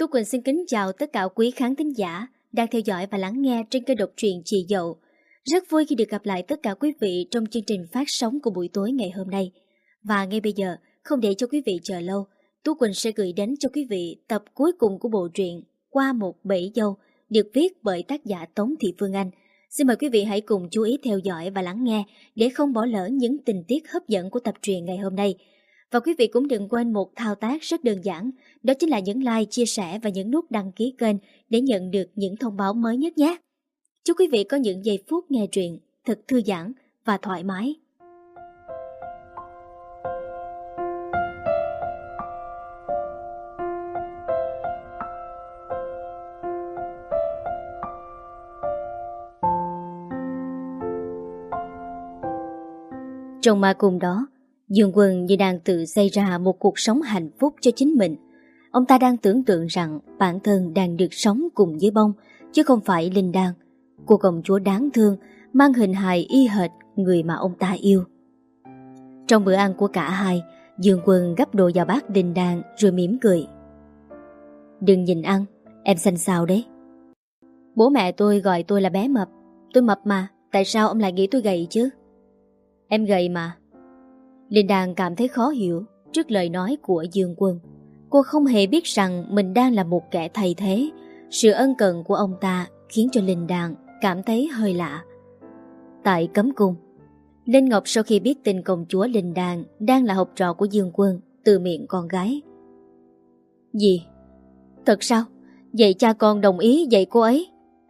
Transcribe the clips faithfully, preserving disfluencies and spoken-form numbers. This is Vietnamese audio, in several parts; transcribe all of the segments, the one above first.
Tú Quỳnh xin kính chào tất cả quý khán thính giả đang theo dõi và lắng nghe trên kênh độc truyện Chị Dậu. Rất vui khi được gặp lại tất cả quý vị trong chương trình phát sóng của buổi tối ngày hôm nay. Và ngay bây giờ, không để cho quý vị chờ lâu, Tú Quỳnh sẽ gửi đến cho quý vị tập cuối cùng của bộ truyện Qua một bể dâu được viết bởi tác giả Tống Thị Phương Anh. Xin mời quý vị hãy cùng chú ý theo dõi và lắng nghe để không bỏ lỡ những tình tiết hấp dẫn của tập truyện ngày hôm nay. Và quý vị cũng đừng quên một thao tác rất đơn giản, đó chính là nhấn like, chia sẻ và nhấn nút đăng ký kênh để nhận được những thông báo mới nhất nhé. Chúc quý vị có những giây phút nghe truyện thật thư giãn và thoải mái. Trong ma cung đó, Dương Quân như đang tự xây ra một cuộc sống hạnh phúc cho chính mình. Ông ta đang tưởng tượng rằng bản thân đang được sống cùng với bông, chứ không phải Linh Đan, cô công chúa đáng thương, mang hình hài y hệt người mà ông ta yêu. Trong bữa ăn của cả hai, Dương Quân gắp đồ vào bát Linh Đan rồi mỉm cười. Đừng nhìn ăn, em xanh xao đấy. Bố mẹ tôi gọi tôi là bé mập. Tôi mập mà, tại sao ông lại nghĩ tôi gầy chứ? Em gầy mà. Linh Đan cảm thấy khó hiểu trước lời nói của Dương Quân. Cô không hề biết rằng mình đang là một kẻ thay thế. Sự ân cần của ông ta khiến cho Linh Đan cảm thấy hơi lạ. Tại cấm cung, Linh Ngọc sau khi biết tin công chúa Linh Đan đang là học trò của Dương Quân từ miệng con gái. Gì? Thật sao? Vậy cha con đồng ý dạy cô ấy?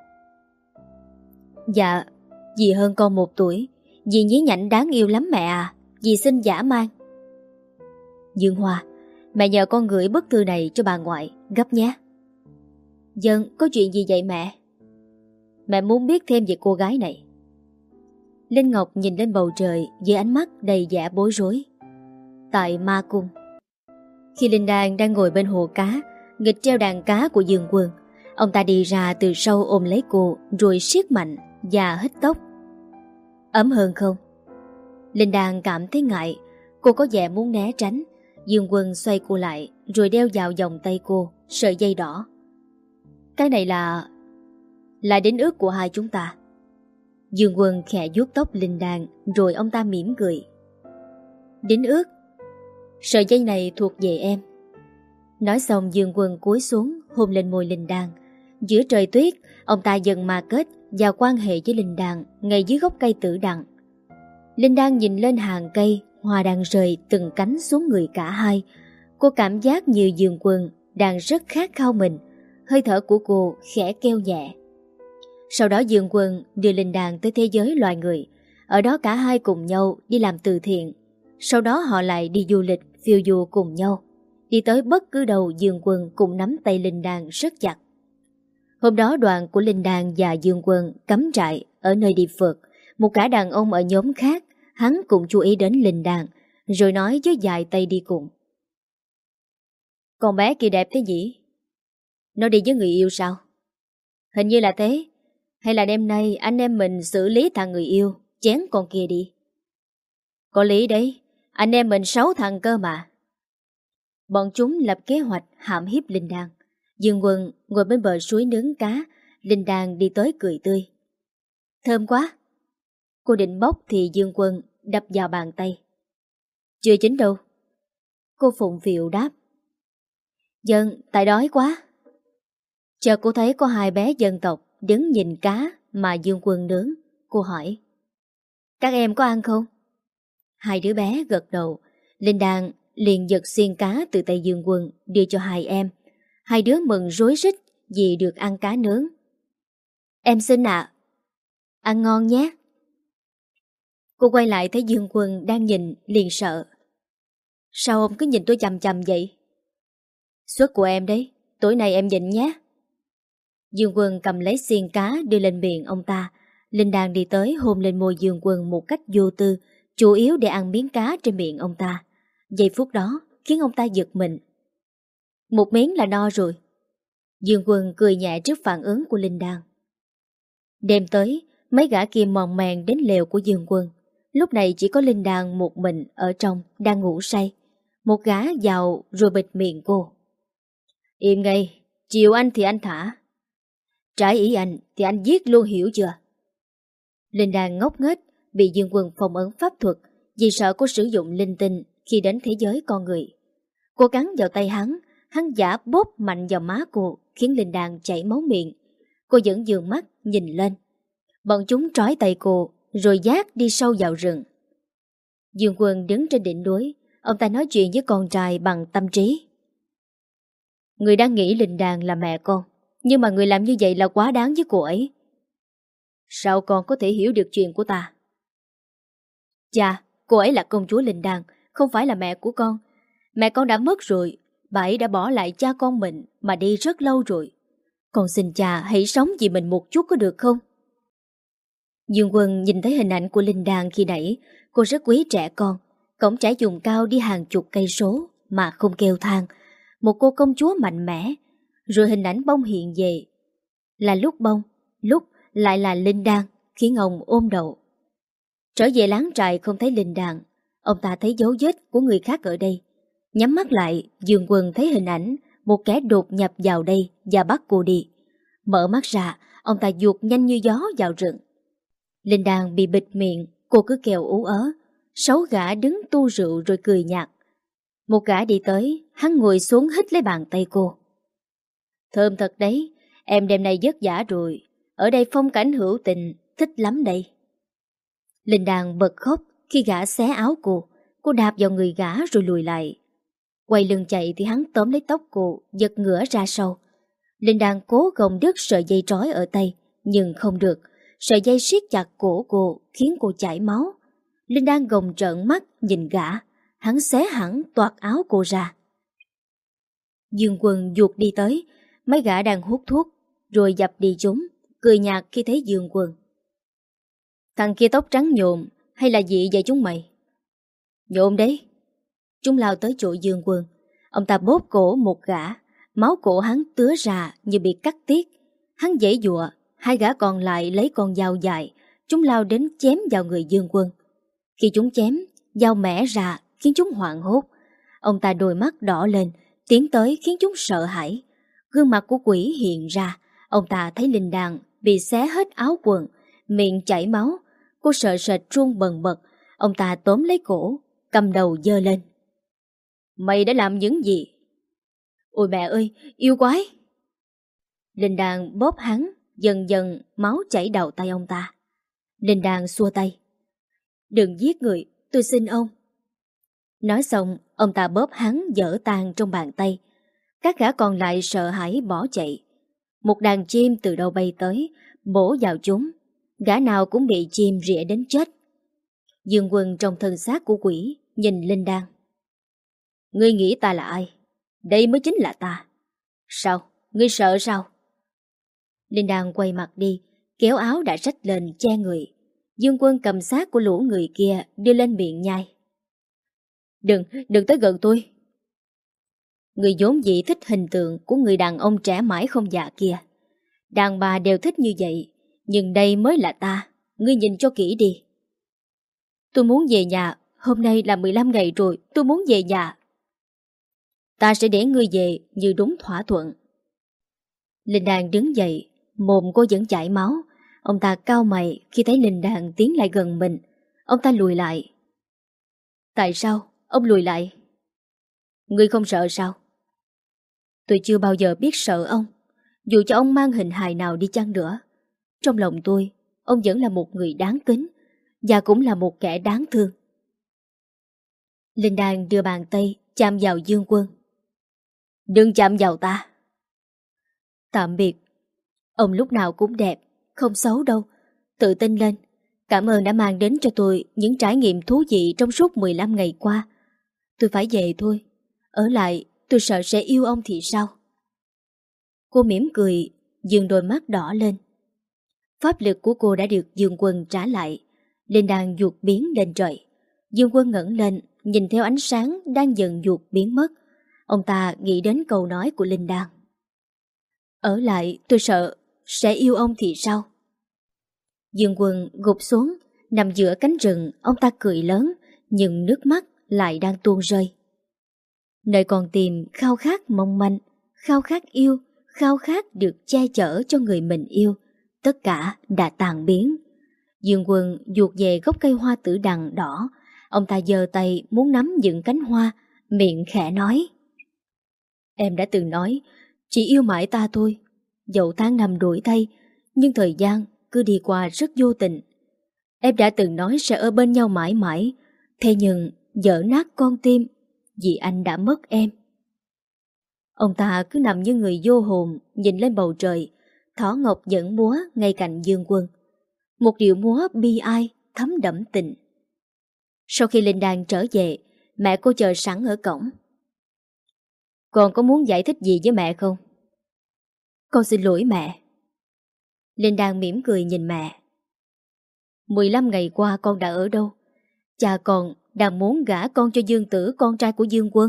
Dạ, dì hơn con một tuổi. Dì nhí nhảnh đáng yêu lắm mẹ à. Dì xin dã man. Dương Hoa, mẹ nhờ con gửi bức thư này cho bà ngoại gấp nhé. Dân, có chuyện gì vậy mẹ? Mẹ muốn biết thêm về cô gái này. Linh Ngọc nhìn lên bầu trời với ánh mắt đầy vẻ bối rối. Tại ma cung, khi Linh Đan đang ngồi bên hồ cá nghịch treo đàn cá của Dương Quân, ông ta đi ra từ sau ôm lấy cô rồi siết mạnh và hít tóc. Ấm hơn không? Linh Đan cảm thấy ngại. Cô có vẻ muốn né tránh. Dương Quân xoay cô lại rồi đeo vào vòng tay cô sợi dây đỏ. Cái này là... là đính ước của hai chúng ta. Dương Quân khẽ vuốt tóc Linh Đan rồi ông ta mỉm cười. Đính ước? Sợi dây này thuộc về em. Nói xong Dương Quân cúi xuống hôn lên môi Linh Đan. Giữa trời tuyết, ông ta dần mà kết vào quan hệ với Linh Đan ngay dưới gốc cây tử đằng. Linh Đan nhìn lên hàng cây, hoa đang rơi từng cánh xuống người cả hai. Cô cảm giác như Dương Quân đang rất khát khao mình. Hơi thở của cô khẽ kêu nhẹ. Sau đó Dương Quân đưa Linh Đan tới thế giới loài người. Ở đó cả hai cùng nhau đi làm từ thiện. Sau đó họ lại đi du lịch, phiêu du cùng nhau. Đi tới bất cứ đâu Dương Quân cũng nắm tay Linh Đan rất chặt. Hôm đó đoàn của Linh Đan và Dương Quân cắm trại ở nơi địa phượt. Một cả đàn ông ở nhóm khác, hắn cũng chú ý đến Linh Đan, rồi nói với dài tay đi cùng. Con bé kia đẹp thế nhỉ? Nó đi với người yêu sao? Hình như là thế. Hay là đêm nay anh em mình xử lý thằng người yêu, chén con kia đi. Có lý đấy, anh em mình sáu thằng cơ mà. Bọn chúng lập kế hoạch hãm hiếp Linh Đan. Dương Quân ngồi bên bờ suối nướng cá. Linh Đan đi tới cười tươi. Thơm quá. Cô định bóc thì Dương Quân đập vào bàn tay. Chưa chín đâu. Cô phụng phịu đáp. Dân, tại đói quá. Chợt cô thấy có hai bé dân tộc đứng nhìn cá mà Dương Quân nướng. Cô hỏi. Các em có ăn không? Hai đứa bé gật đầu. Linh Đan liền giật xiên cá từ tay Dương Quân đưa cho hai em. Hai đứa mừng rối rít vì được ăn cá nướng. Em xin ạ. Ăn ngon nhé. Cô quay lại thấy Dương Quân đang nhìn liền sợ. Sao ông cứ nhìn tôi chằm chằm vậy? Suất của em đấy, tối nay em nhịn nhé. Dương Quân cầm lấy xiên cá đưa lên miệng ông ta. Linh Đan đi tới hôn lên môi Dương Quân một cách vô tư, chủ yếu để ăn miếng cá trên miệng ông ta. Giây phút đó khiến ông ta giật mình. Một miếng là no rồi. Dương Quân cười nhẹ trước phản ứng của Linh Đan. Đêm tới, mấy gã kia mòn mèn đến lều của Dương Quân. Lúc này chỉ có Linh Đan một mình ở trong đang ngủ say. Một gã vào rồi bịt miệng cô. Im ngay, Chiều anh thì anh thả, trái ý anh thì anh giết luôn, hiểu chưa? Linh đang ngốc nghếch, bị Dương Quân phong ấn pháp thuật vì sợ cô sử dụng linh tinh khi đến thế giới con người. Cô cắn vào tay hắn, hắn giả bóp mạnh vào má cô, khiến Linh Đan chảy máu miệng. Cô vẫn dường mắt nhìn lên. Bọn chúng trói tay cô, rồi dát đi sâu vào rừng. Dương Quân đứng trên đỉnh núi, ông ta nói chuyện với con trai bằng tâm trí. Người đang nghĩ Linh Đan là mẹ con, nhưng mà người làm như vậy là quá đáng với cô ấy. Sao con có thể hiểu được chuyện của ta? Chà, cô ấy là công chúa Linh Đan, không phải là mẹ của con. Mẹ con đã mất rồi, bà ấy đã bỏ lại cha con mình mà đi rất lâu rồi. Con xin cha hãy sống vì mình một chút có được không? Dương Quân nhìn thấy hình ảnh của Linh Đan khi nãy, cô rất quý trẻ con, cổng trải dùng cao đi hàng chục cây số mà không kêu than. Một cô công chúa mạnh mẽ, rồi hình ảnh bông hiện về. Là lúc bông, lúc lại là Linh Đan, khiến ông ôm đầu. Trở về láng trại không thấy Linh Đan, ông ta thấy dấu vết của người khác ở đây. Nhắm mắt lại, Dương Quân thấy hình ảnh một kẻ đột nhập vào đây và bắt cô đi. Mở mắt ra, ông ta vuột nhanh như gió vào rừng. Linh Đan bị bịt miệng, cô cứ kêu ú ớ. Sáu gã đứng tu rượu rồi cười nhạt. Một gã đi tới, hắn ngồi xuống hít lấy bàn tay cô. Thơm thật đấy, em đêm nay vất vả rồi. Ở đây phong cảnh hữu tình, thích lắm đây. Linh Đan bật khóc khi gã xé áo cô. Cô đạp vào người gã rồi lùi lại. Quay lưng chạy thì hắn tóm lấy tóc cô, giật ngửa ra sau. Linh Đan cố gồng đứt sợi dây trói ở tay, nhưng không được. Sợi dây siết chặt cổ cô, khiến cô chảy máu. Linh Đan gồng trợn mắt nhìn gã. Hắn xé hẳn toạc áo cô ra. Dương Quân vuột đi tới. Mấy gã đang hút thuốc, rồi dập đi chúng, cười nhạt khi thấy Dương Quân. Thằng kia tóc trắng nhộm, hay là gì vậy chúng mày? Nhộm đấy. Chúng lao tới chỗ Dương Quân. Ông ta bóp cổ một gã. Máu cổ hắn tứa ra như bị cắt tiết. Hắn giãy giụa. Hai gã còn lại lấy con dao dài. Chúng lao đến chém vào người Dương Quân. Khi chúng chém, dao mẻ ra khiến chúng hoảng hốt. Ông ta đôi mắt đỏ lên, tiến tới khiến chúng sợ hãi. Gương mặt của quỷ hiện ra. Ông ta thấy Linh Đan bị xé hết áo quần, miệng chảy máu. Cô sợ sệt run bần bật. Ông ta tóm lấy cổ, cầm đầu giơ lên. Mày đã làm những gì? Ôi mẹ ơi, yêu quái! Linh Đan bóp hắn, dần dần máu chảy đầu tay ông ta. Linh Đan xua tay. Đừng giết người, tôi xin ông. Nói xong, ông ta bóp hắn dở tan trong bàn tay. Các gã còn lại sợ hãi bỏ chạy. Một đàn chim từ đâu bay tới, bổ vào chúng. Gã nào cũng bị chim rỉa đến chết. Dương Quân trong thân xác của quỷ, nhìn Linh Đan. Ngươi nghĩ ta là ai? Đây mới chính là ta. Sao? Ngươi sợ sao? Linh Đan quay mặt đi, kéo áo đã rách lên che người. Dương Quân cầm xác của lũ người kia đưa lên miệng nhai. Đừng, đừng tới gần tôi. Người vốn dĩ thích hình tượng của người đàn ông trẻ mãi không già kia. Đàn bà đều thích như vậy, nhưng đây mới là ta. Ngươi nhìn cho kỹ đi. Tôi muốn về nhà. Hôm nay là mười lăm ngày rồi. Tôi muốn về nhà. Ta sẽ để ngươi về như đúng thỏa thuận. Linh Đan đứng dậy, mồm cô vẫn chảy máu. Ông ta cau mày khi thấy Linh Đan tiến lại gần mình. Ông ta lùi lại. Tại sao ông lùi lại? Ngươi không sợ sao? Tôi chưa bao giờ biết sợ ông. Dù cho ông mang hình hài nào đi chăng nữa, trong lòng tôi, ông vẫn là một người đáng kính, và cũng là một kẻ đáng thương. Linh Đan đưa bàn tay chạm vào Dương Quân. Đừng chạm vào ta. Tạm biệt. Ông lúc nào cũng đẹp, không xấu đâu. Tự tin lên. Cảm ơn đã mang đến cho tôi những trải nghiệm thú vị trong suốt mười lăm ngày qua. Tôi phải về thôi. Ở lại tôi sợ sẽ yêu ông thì sao? Cô mỉm cười, dương đôi mắt đỏ lên. Pháp lực của cô đã được Dương Quân trả lại. Linh Đan vuột biến lên trời. Dương Quân ngẩng lên, nhìn theo ánh sáng đang dần vuột biến mất. Ông ta nghĩ đến câu nói của Linh Đan. Ở lại tôi sợ sẽ yêu ông thì sao? Dương Quân gục xuống, nằm giữa cánh rừng. Ông ta cười lớn, nhưng nước mắt lại đang tuôn rơi. Nơi còn tìm khao khát mong manh, khao khát yêu, khao khát được che chở cho người mình yêu, tất cả đã tàn biến. Dương Quân duột về gốc cây hoa tử đằng đỏ. Ông ta giơ tay muốn nắm những cánh hoa, miệng khẽ nói: Em đã từng nói chỉ yêu mãi ta thôi. Dẫu tháng năm đổi thay, nhưng thời gian cứ đi qua rất vô tình. Em đã từng nói sẽ ở bên nhau mãi mãi, thế nhưng dở nát con tim vì anh đã mất em. Ông ta cứ nằm như người vô hồn, nhìn lên bầu trời. Thỏ Ngọc dẫn múa ngay cạnh Dương Quân, một điệu múa bi ai thấm đẫm tình. Sau khi Linh Đan trở về, mẹ cô chờ sẵn ở cổng. Con có muốn giải thích gì với mẹ không? Con xin lỗi mẹ. Linh Đan mỉm cười nhìn mẹ. mười lăm ngày qua con đã ở đâu? Cha con đang muốn gả con cho Dương Tử, con trai của Dương Quân.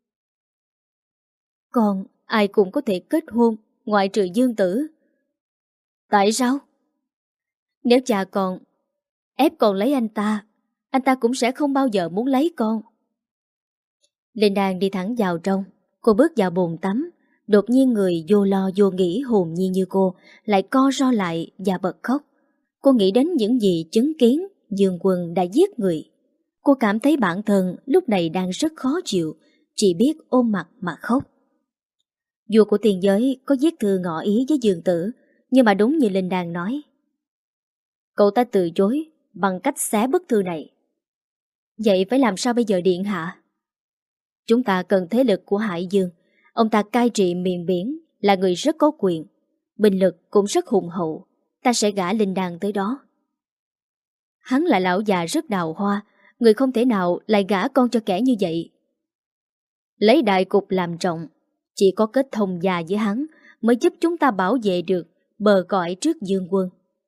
Con ai cũng có thể kết hôn, ngoại trừ Dương Tử. Tại sao? Nếu cha con ép con lấy anh ta, anh ta cũng sẽ không bao giờ muốn lấy con. Linh Đan đi thẳng vào trong. Cô bước vào bồn tắm. Đột nhiên người vô lo vô nghĩ hồn nhiên như cô lại co ro lại và bật khóc. Cô nghĩ đến những gì chứng kiến Dương Quân đã giết người. Cô cảm thấy bản thân lúc này đang rất khó chịu, chỉ biết ôm mặt mà khóc. Vua của tiền giới có viết thư ngỏ ý với Dương Tử, nhưng mà đúng như Linh Đan nói, cậu ta từ chối bằng cách xé bức thư này. Vậy phải làm sao bây giờ điện hạ? Chúng ta cần thế lực của Hải Dương. Ông ta cai trị miền biển, là người rất có quyền, binh lực cũng rất hùng hậu. Ta sẽ gả Linh Đan tới đó. Hắn là lão già rất đào hoa, người không thể nào lại gả con cho kẻ như vậy. Lấy đại cục làm trọng, chỉ có kết thông già với hắn mới giúp chúng ta bảo vệ được bờ cõi trước Dương Quân.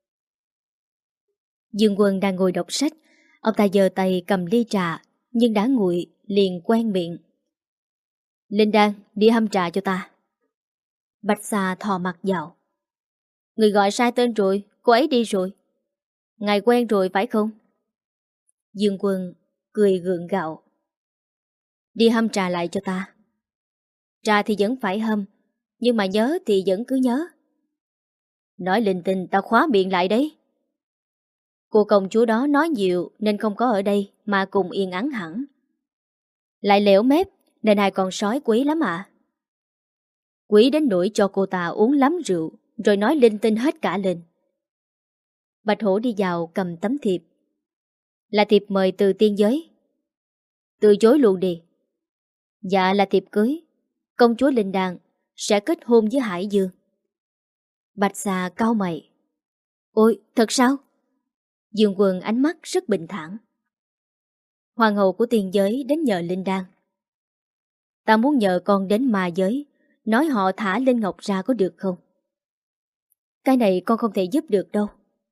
Dương Quân đang ngồi đọc sách. Ông ta giơ tay cầm ly trà, nhưng đã nguội liền quen miệng. Linh Đan, đi hâm trà cho ta. Bạch Xà thò mặt vào. Người gọi sai tên rồi, cô ấy đi rồi. Ngài quen rồi phải không? Dương Quân cười gượng gạo. Đi hâm trà lại cho ta. Trà thì vẫn phải hâm, nhưng mà nhớ thì vẫn cứ nhớ. Nói linh tinh ta khóa miệng lại đấy. Cô công chúa đó nói nhiều nên không có ở đây mà cùng yên ắng hẳn. Lại lẻo mép nên hai con sói quý lắm à? Quý đến nỗi cho cô ta uống lắm rượu rồi nói linh tinh hết cả lên. Bạch Hổ đi vào cầm tấm thiệp. Là thiệp mời từ tiên giới. Từ chối luôn đi. Dạ là thiệp cưới. Công chúa Linh Đan sẽ kết hôn với Hải Dương. Bạch Xà cau mày. Ôi, thật sao? Dương Quân ánh mắt rất bình thản. Hoàng hậu của tiên giới đến nhờ Linh Đan. Ta muốn nhờ con đến ma giới, nói họ thả Linh Ngọc ra có được không? Cái này con không thể giúp được đâu.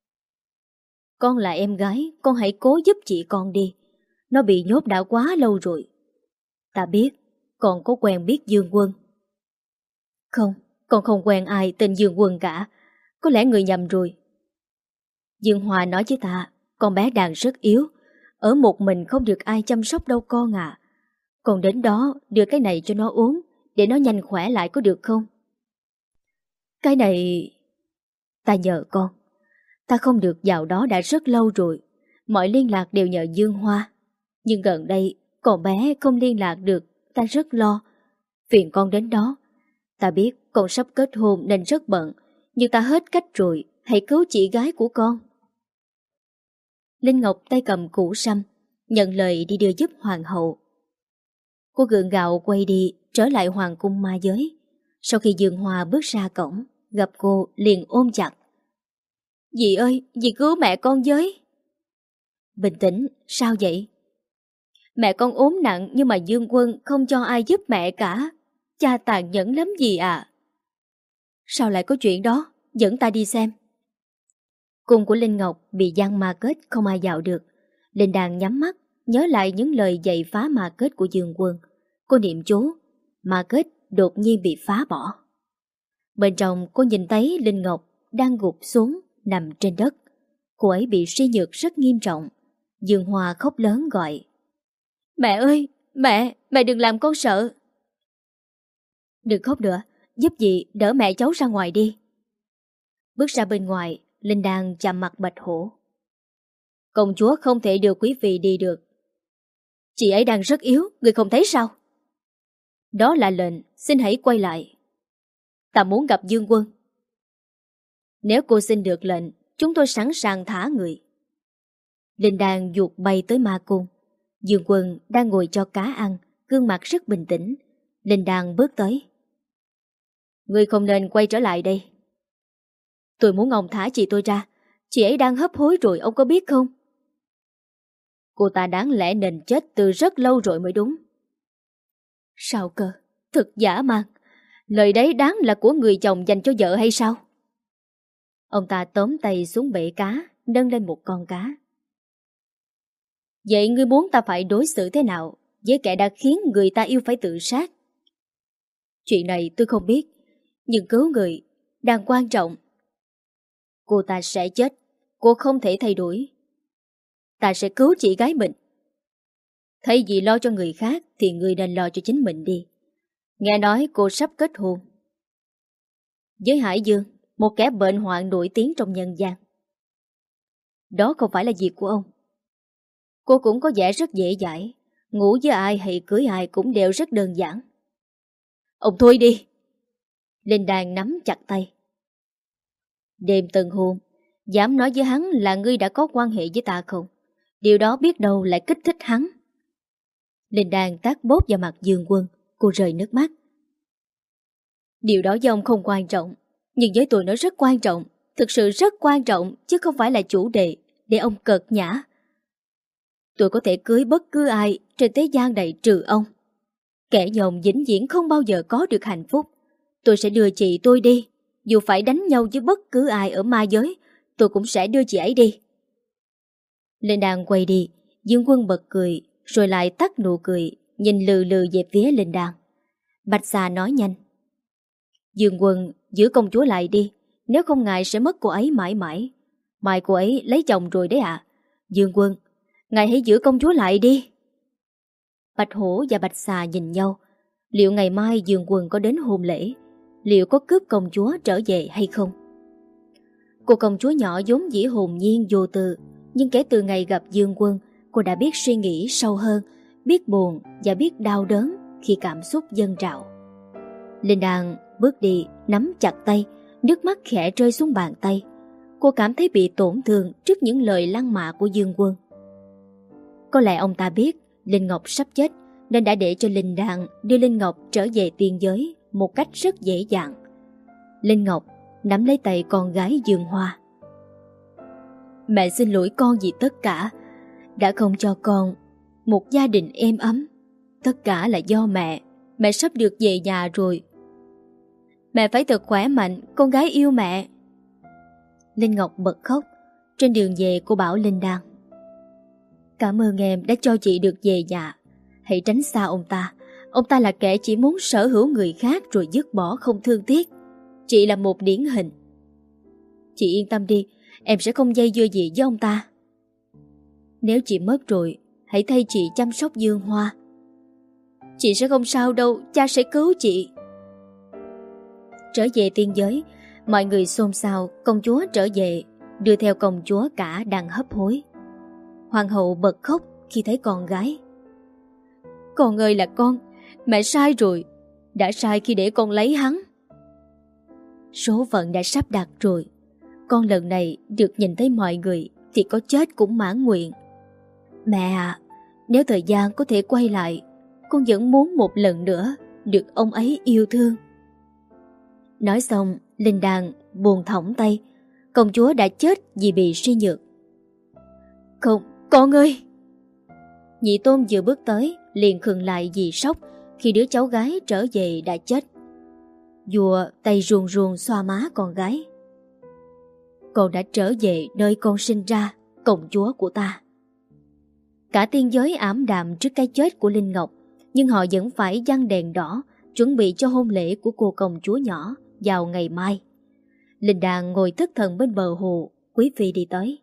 Con là em gái, con hãy cố giúp chị con đi. Nó bị nhốt đã quá lâu rồi. Ta biết, con có quen biết Dương Quân. Không, con không quen ai tên Dương Quân cả. Có lẽ người nhầm rồi. Dương Hòa nói với ta, con bé đang rất yếu, ở một mình không được ai chăm sóc đâu con à. Con đến đó đưa cái này cho nó uống, để nó nhanh khỏe lại có được không? Cái này... Ta nhờ con. Ta không được vào đó đã rất lâu rồi. Mọi liên lạc đều nhờ Dương Hoa. Nhưng gần đây con bé không liên lạc được. Ta rất lo. Phiền con đến đó. Ta biết con sắp kết hôn nên rất bận, nhưng ta hết cách rồi. Hãy cứu chị gái của con. Linh Ngọc tay cầm củ sâm, nhận lời đi đưa giúp hoàng hậu. Cô gượng gạo quay đi, trở lại hoàng cung ma giới. Sau khi Dương Hoa bước ra cổng, gặp cô liền ôm chặt. Dì ơi, dì cứu mẹ con với. Bình tĩnh, sao vậy? Mẹ con ốm nặng nhưng mà Dương Quân không cho ai giúp mẹ cả. Cha tàn nhẫn lắm dì à. Sao lại có chuyện đó? Dẫn ta đi xem. Cung của Linh Ngọc bị giăng ma kết không ai vào được. Linh Đan nhắm mắt, nhớ lại những lời dạy phá ma kết của Dương Quân. Cô niệm chú, ma kết đột nhiên bị phá bỏ. Bên trong cô nhìn thấy Linh Ngọc đang gục xuống, nằm trên đất. Cô ấy bị suy nhược rất nghiêm trọng. Dương Hoa khóc lớn gọi. Mẹ ơi, mẹ, mẹ đừng làm con sợ. Đừng khóc nữa, giúp dì đỡ mẹ cháu ra ngoài đi. Bước ra bên ngoài, Linh đang chạm mặt Bạch Hổ. Công chúa không thể đưa quý vị đi được. Chị ấy đang rất yếu, người không thấy sao? Đó là lệnh, xin hãy quay lại. Ta muốn gặp Dương Quân. Nếu cô xin được lệnh, chúng tôi sẵn sàng thả người. Linh đang duột bay tới ma cung. Dương Quân đang ngồi cho cá ăn, gương mặt rất bình tĩnh. Linh đang bước tới. Ngươi không nên quay trở lại đây. Tôi muốn ông thả chị tôi ra. Chị ấy đang hấp hối rồi, ông có biết không? Cô ta đáng lẽ nên chết từ rất lâu rồi mới đúng. Sao cơ? Thực giả mang. Lời đấy đáng là của người chồng dành cho vợ hay sao? Ông ta tóm tay xuống bể cá, nâng lên một con cá. Vậy ngươi muốn ta phải đối xử thế nào với kẻ đã khiến người ta yêu phải tự sát? Chuyện này tôi không biết, nhưng cứu người đang quan trọng. Cô ta sẽ chết, cô không thể thay đổi. Ta sẽ cứu chị gái mình. Thay vì lo cho người khác thì ngươi nên lo cho chính mình đi. Nghe nói cô sắp kết hôn với Hải Dương, một kẻ bệnh hoạn nổi tiếng trong nhân gian. Đó không phải là việc của ông. Cô cũng có vẻ rất dễ dãi. Ngủ với ai hay cưới ai cũng đều rất đơn giản. Ông thôi đi. Linh Đàn nắm chặt tay. Đêm tân hôn, dám nói với hắn là ngươi đã có quan hệ với ta không? Điều đó biết đâu lại kích thích hắn. Linh Đàn tát bốp vào mặt Dương Quân. Cô rơi nước mắt. Điều đó với ông không quan trọng, nhưng với tôi nó rất quan trọng. Thực sự rất quan trọng, chứ không phải là chủ đề để ông cợt nhã. Tôi có thể cưới bất cứ ai trên thế gian này trừ ông. Kẻ dòng vĩnh viễn không bao giờ có được hạnh phúc. Tôi sẽ đưa chị tôi đi. Dù phải đánh nhau với bất cứ ai ở ma giới, tôi cũng sẽ đưa chị ấy đi. Lên đàn quay đi, Dương Quân bật cười, rồi lại tắt nụ cười, nhìn lừ lừ về phía Linh Đàn. Bạch Xà nói nhanh. Dương Quân giữ công chúa lại đi, nếu không ngài sẽ mất cô ấy mãi mãi. Mai cô ấy lấy chồng rồi đấy ạ. À. Dương Quân, ngài hãy giữ công chúa lại đi. Bạch Hổ và Bạch Xà nhìn nhau. Liệu ngày mai Dương Quân có đến hôn lễ? Liệu có cướp công chúa trở về hay không? Cô công chúa nhỏ vốn dĩ hồn nhiên vô tư, nhưng kể từ ngày gặp Dương Quân, cô đã biết suy nghĩ sâu hơn, biết buồn và biết đau đớn khi cảm xúc dâng trào. Linh Đàn bước đi, nắm chặt tay, nước mắt khẽ rơi xuống bàn tay. Cô cảm thấy bị tổn thương trước những lời lăng mạ của Dương Quân. Có lẽ ông ta biết Linh Ngọc sắp chết, nên đã để cho Linh Đàn đưa Linh Ngọc trở về tiên giới một cách rất dễ dàng. Linh Ngọc nắm lấy tay con gái Dương Hoa. Mẹ xin lỗi con vì tất cả, đã không cho con một gia đình êm ấm. Tất cả là do mẹ. Mẹ sắp được về nhà rồi. Mẹ phải thật khỏe mạnh, con gái yêu mẹ. Linh Ngọc bật khóc. Trên đường về cô bảo Linh Đàn: Cảm ơn em đã cho chị được về nhà. Hãy tránh xa ông ta. Ông ta là kẻ chỉ muốn sở hữu người khác rồi dứt bỏ không thương tiếc. Chị là một điển hình. Chị yên tâm đi, em sẽ không dây dưa gì với ông ta. Nếu chị mất rồi, hãy thay chị chăm sóc Dương Hoa. Chị sẽ không sao đâu, cha sẽ cứu chị. Trở về tiên giới, mọi người xôn xao công chúa trở về, đưa theo công chúa cả đang hấp hối. Hoàng hậu bật khóc khi thấy con gái. Con ơi là con, mẹ sai rồi, đã sai khi để con lấy hắn. Số phận đã sắp đặt rồi, con lần này được nhìn thấy mọi người thì có chết cũng mãn nguyện. Mẹ à, nếu thời gian có thể quay lại, con vẫn muốn một lần nữa được ông ấy yêu thương. Nói xong, Linh Đàn buồn thõng tay. Công chúa đã chết vì bị suy nhược. Không, con ơi! Nhị Tôn vừa bước tới liền khựng lại vì sốc khi đứa cháu gái trở về đã chết. Vua tay ruồn ruồn xoa má con gái. Con đã trở về nơi con sinh ra, công chúa của ta. Cả tiên giới ảm đạm trước cái chết của Linh Ngọc, nhưng họ vẫn phải giăng đèn đỏ chuẩn bị cho hôn lễ của cô công chúa nhỏ vào ngày mai. Linh Đàn ngồi thất thần bên bờ hồ. Quý phi đi tới.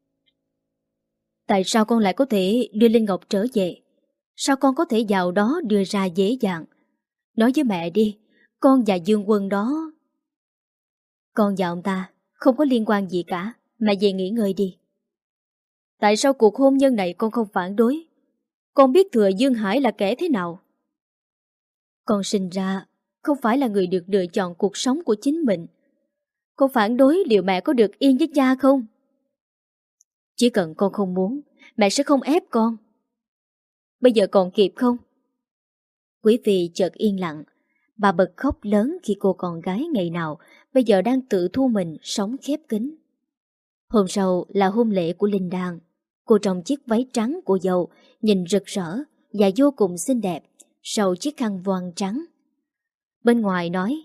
Tại sao con lại có thể đưa Linh Ngọc trở về? Sao con có thể vào đó đưa ra dễ dàng? Nói với mẹ đi, Con và Dương Quân đó. Con và ông ta không có liên quan gì cả. Mẹ về nghỉ ngơi đi. Tại sao cuộc hôn nhân này con không phản đối? Con biết Thừa Dương Hải là kẻ thế nào. Con sinh ra không phải là người được lựa chọn cuộc sống của chính mình. Con phản đối liệu mẹ có được yên với cha không? Chỉ cần con không muốn, mẹ sẽ không ép con. Bây giờ còn kịp không? Quý phi chợt yên lặng. Bà bật khóc lớn khi cô con gái ngày nào bây giờ đang tự thu mình sống khép kín. Hôm sau là hôn lễ của Linh Đan. Cô trong chiếc váy trắng của dâu, nhìn rực rỡ và vô cùng xinh đẹp sau chiếc khăn voan trắng. Bên ngoài nói: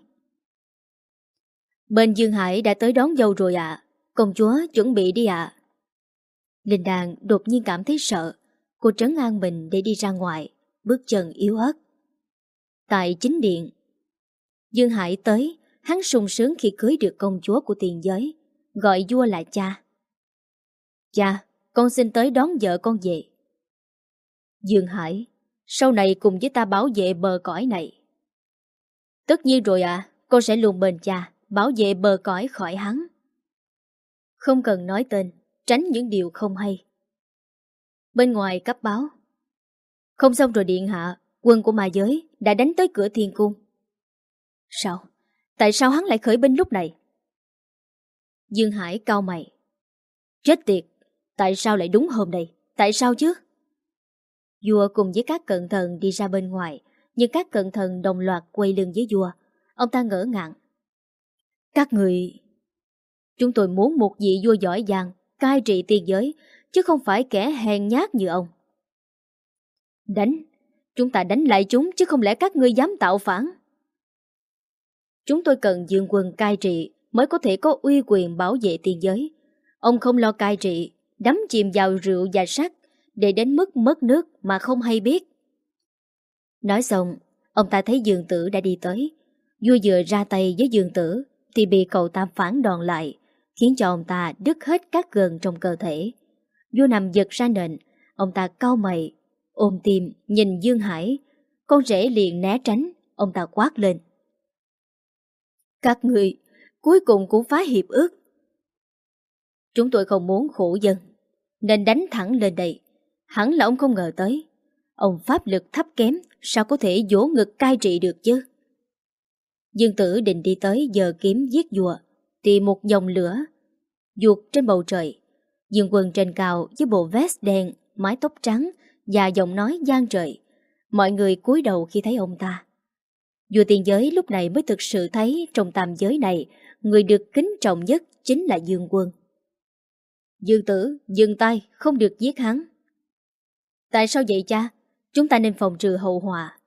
Bên Dương Hải đã tới đón dâu rồi ạ. À. Công chúa chuẩn bị đi ạ. À. Linh Đan đột nhiên cảm thấy sợ. Cô trấn an mình để đi ra ngoài, bước chân yếu ớt. Tại chính điện, Dương Hải tới. Hắn sung sướng khi cưới được công chúa của tiền giới, gọi vua là cha. Cha, con xin tới đón vợ con về. Dương Hải, sau này cùng với ta bảo vệ bờ cõi này. Tất nhiên rồi ạ, à, con sẽ luôn bên cha, bảo vệ bờ cõi khỏi hắn. Không cần nói tên, tránh những điều không hay. Bên ngoài cấp báo: Không xong rồi điện hạ, quân của ma giới đã đánh tới cửa thiên cung. Sao? Tại sao hắn lại khởi binh lúc này? Dương Hải cau mày. Chết tiệt, tại sao lại đúng hôm nay? Tại sao chứ? Vua cùng với các cận thần đi ra bên ngoài, nhưng các cận thần đồng loạt quay lưng với vua. Ông ta ngỡ ngàng. Các người... Chúng tôi muốn một vị vua giỏi giang, cai trị tiên giới, chứ không phải kẻ hèn nhát như ông. Đánh, chúng ta đánh lại chúng, chứ không lẽ các ngươi dám tạo phản. Chúng tôi cần Dương Quân cai trị mới có thể có uy quyền bảo vệ tiên giới. Ông không lo cai trị, đắm chìm vào rượu và sắc, để đến mức mất nước mà không hay biết. Nói xong, ông ta thấy Dương Tử đã đi tới. Vua vừa ra tay với Dương Tử thì bị cậu ta phản đòn lại, khiến cho ông ta đứt hết các gân trong cơ thể. Vua nằm giật ra nền. Ông ta cau mày, ôm tim nhìn Dương Hải. Con rể liền né tránh. Ông ta quát lên: Các người cuối cùng cũng phá hiệp ước. Chúng tôi không muốn khổ dân, nên đánh thẳng lên đây. Hẳn là ông không ngờ tới. Ông pháp lực thấp kém, sao có thể vỗ ngực cai trị được chứ? Dương Tử định đi tới giơ kiếm giết vua, thì một dòng lửa vụt trên bầu trời. Dương Quân trên cao với bộ vest đen, mái tóc trắng và giọng nói vang trời. Mọi người cúi đầu khi thấy ông ta. Vua tiên giới lúc này mới thực sự thấy trong tam giới này, người được kính trọng nhất chính là Dương Quân. Dương Tử, dừng tay, không được giết hắn. Tại sao vậy cha? Chúng ta nên phòng trừ hậu họa.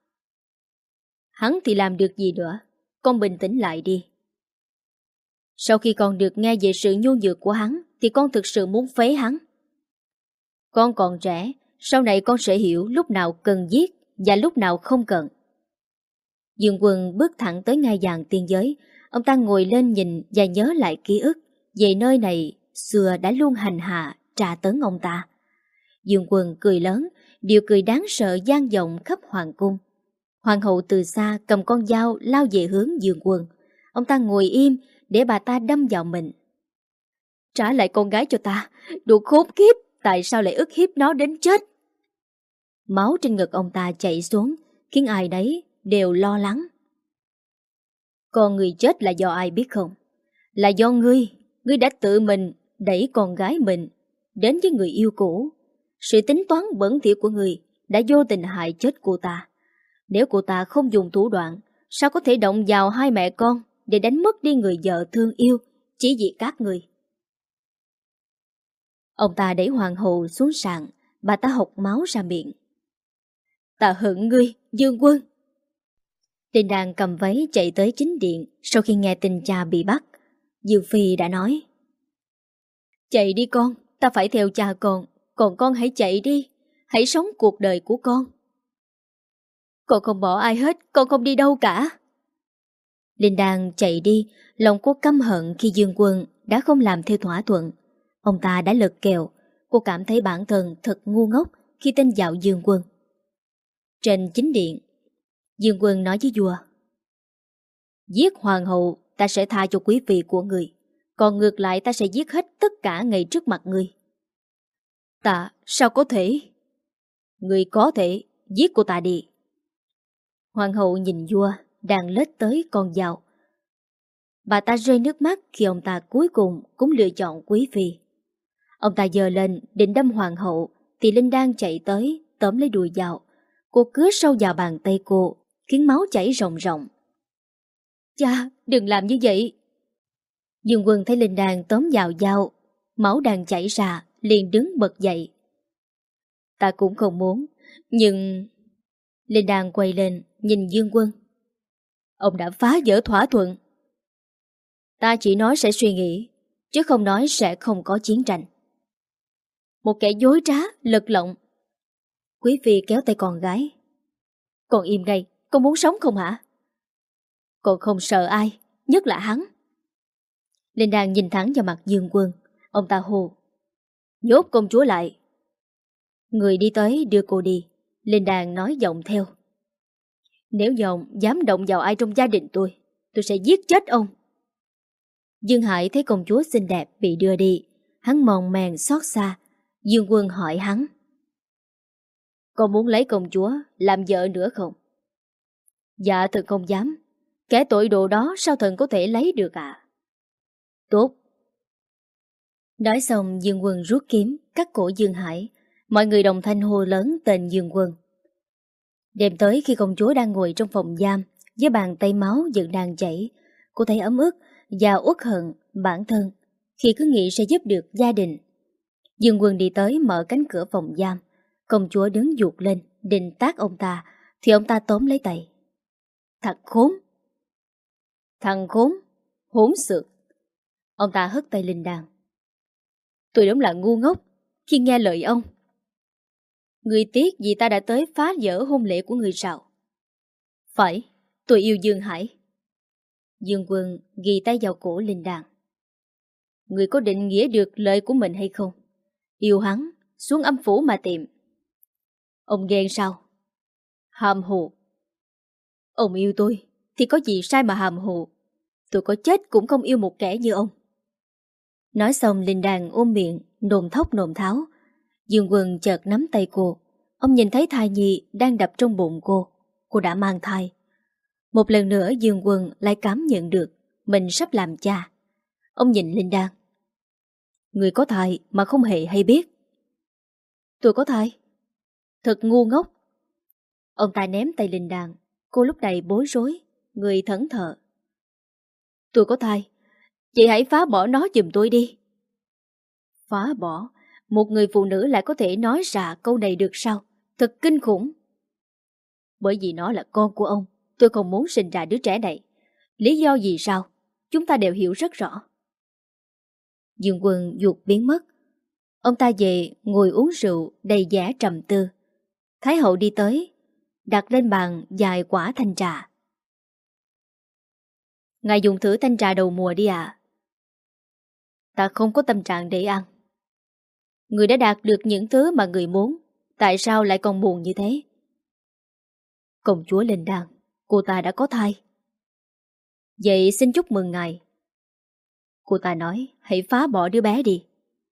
Hắn thì làm được gì nữa? Con bình tĩnh lại đi. Sau khi con được nghe về sự nhu nhược của hắn, thì con thực sự muốn phế hắn. Con còn trẻ, sau này con sẽ hiểu lúc nào cần giết và lúc nào không cần. Dương Quân bước thẳng tới ngai vàng tiên giới. Ông ta ngồi lên nhìn và nhớ lại ký ức về nơi này xưa đã luôn hành hạ, tra tấn ông ta. Dương Quân cười lớn, điều cười đáng sợ vang vọng khắp hoàng cung. Hoàng hậu từ xa cầm con dao lao về hướng Dương Quân. Ông ta ngồi im để bà ta đâm vào mình. Trả lại con gái cho ta, đồ khốn kiếp, tại sao lại ức hiếp nó đến chết? Máu trên ngực ông ta chảy xuống, khiến ai nấy đều lo lắng. Con người chết là do ai biết không? Là do ngươi. Ngươi đã tự mình đẩy con gái mình đến với người yêu cũ. Sự tính toán bẩn thỉu của ngươi đã vô tình hại chết cô ta. Nếu cô ta không dùng thủ đoạn, sao có thể động vào hai mẹ con để đánh mất đi người vợ thương yêu chỉ vì các ngươi? Ông ta đẩy hoàng hậu xuống sàn, bà ta hộc máu ra miệng. Ta hận ngươi, Dương Quân. Đình Đàn cầm váy chạy tới chính điện. Sau khi nghe tin cha bị bắt, Dương Phi đã nói: Chạy đi con, ta phải theo cha con. Còn con hãy chạy đi, hãy sống cuộc đời của con. Con không bỏ ai hết, con không đi đâu cả. Linh Đan chạy đi, lòng cô căm hận khi Dương Quân đã không làm theo thỏa thuận. Ông ta đã lật kèo. Cô cảm thấy bản thân thật ngu ngốc khi tin vào Dương Quân. Trên chính điện, Dương Quân nói với vua: Giết hoàng hậu ta sẽ tha cho quý phi của người, còn ngược lại ta sẽ giết hết tất cả ngay trước mặt ngươi. Ta, sao có thể? Ngươi có thể, giết cô ta đi. Hoàng hậu nhìn vua đang lết tới con dao. Bà ta rơi nước mắt khi ông ta cuối cùng cũng lựa chọn quý phi. Ông ta giơ lên định đâm hoàng hậu thì Linh Đan chạy tới tóm lấy đùi dao. Cô cứa sâu vào bàn tay cô, khiến máu chảy ròng ròng. Cha, đừng làm như vậy. Dương Quân thấy Linh Đan tóm vào dao, máu đang chảy ra, liền đứng bật dậy. Ta cũng không muốn, nhưng... Linh Đan quay lên, nhìn Dương Quân. Ông đã phá vỡ thỏa thuận. Ta chỉ nói sẽ suy nghĩ, chứ không nói sẽ không có chiến tranh. Một kẻ dối trá, lật lọng. Quý phi kéo tay con gái. Con im ngay, con muốn sống không hả? Con không sợ ai, nhất là hắn. Linh Đan nhìn thẳng vào mặt Dương Quân. Ông ta hô. Nhốt công chúa lại. Người đi tới đưa cô đi. Linh Đan nói giọng theo. Nếu giọng dám động vào ai trong gia đình tôi, tôi sẽ giết chết ông. Dương Hải thấy công chúa xinh đẹp bị đưa đi, hắn mòn màng xót xa. Dương Quân hỏi hắn. Con muốn lấy công chúa làm vợ nữa không? Dạ thần không dám. Kẻ tội đồ đó sao thần có thể lấy được à? Tốt. Nói xong Dương Quân rút kiếm cắt cổ Dương Hải. Mọi người đồng thanh hô lớn tên Dương Quân. Đêm tới khi công chúa đang ngồi trong phòng giam với bàn tay máu vẫn đang chảy, cô thấy ấm ức và uất hận bản thân khi cứ nghĩ sẽ giúp được gia đình. Dương Quân đi tới mở cánh cửa phòng giam. Công chúa đứng giụt lên định tát ông ta thì ông ta tóm lấy tay. Thật khốn. Thằng khốn, hỗn xược. Ông ta hất tay Linh Đan. Tôi đúng là ngu ngốc khi nghe lời ông. Người tiếc vì ta đã tới phá vỡ hôn lễ của người sao? Phải, tôi yêu Dương Hải. Dương Quân ghi tay vào cổ Linh Đan. Người có định nghĩa được lời của mình hay không? Yêu hắn, xuống âm phủ mà tìm. Ông ghen sao? Hàm hồ. Ông yêu tôi thì có gì sai mà hàm hồ. Tôi có chết cũng không yêu một kẻ như ông. Nói xong Linh Đan ôm miệng, nôn thốc nôn tháo. Dương Quân chợt nắm tay cô. Ông nhìn thấy thai nhi đang đập trong bụng cô. Cô đã mang thai. Một lần nữa Dương Quân lại cảm nhận được mình sắp làm cha. Ông nhìn Linh Đan. Người có thai mà không hề hay biết. Tôi có thai. Thật ngu ngốc. Ông ta ném tay Linh Đan. Cô lúc này bối rối, người thẫn thờ. Tôi có thai. Chị hãy phá bỏ nó giùm tôi đi. Phá bỏ? Một người phụ nữ lại có thể nói ra câu này được sao? Thật kinh khủng. Bởi vì nó là con của ông, tôi không muốn sinh ra đứa trẻ này. Lý do gì sao? Chúng ta đều hiểu rất rõ. Dương Quân ruột biến mất. Ông ta về ngồi uống rượu đầy vẻ trầm tư. Thái hậu đi tới, đặt lên bàn vài quả thanh trà. Ngài dùng thử thanh trà đầu mùa đi ạ. À. Ta không có tâm trạng để ăn. Người đã đạt được những thứ mà người muốn, tại sao lại còn buồn như thế? Công chúa Linh Đan, cô ta đã có thai. Vậy xin chúc mừng ngài. Cô ta nói hãy phá bỏ đứa bé đi.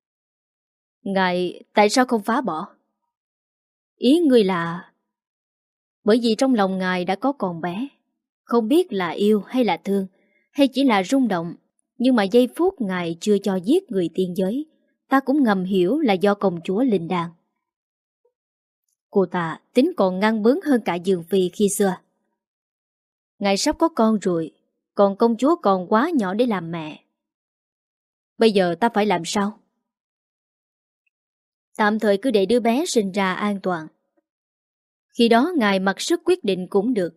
Ngài tại sao không phá bỏ? Ý ngươi là... Bởi vì trong lòng ngài đã có con bé. Không biết là yêu hay là thương, hay chỉ là rung động. Nhưng mà giây phút ngài chưa cho giết người tiên giới, ta cũng ngầm hiểu là do công chúa Linh Đan. Cô ta tính còn ngang bướng hơn cả Dương Phi khi xưa. Ngài sắp có con rồi, còn công chúa còn quá nhỏ để làm mẹ. Bây giờ ta phải làm sao? Tạm thời cứ để đứa bé sinh ra an toàn. Khi đó ngài mặc sức quyết định cũng được.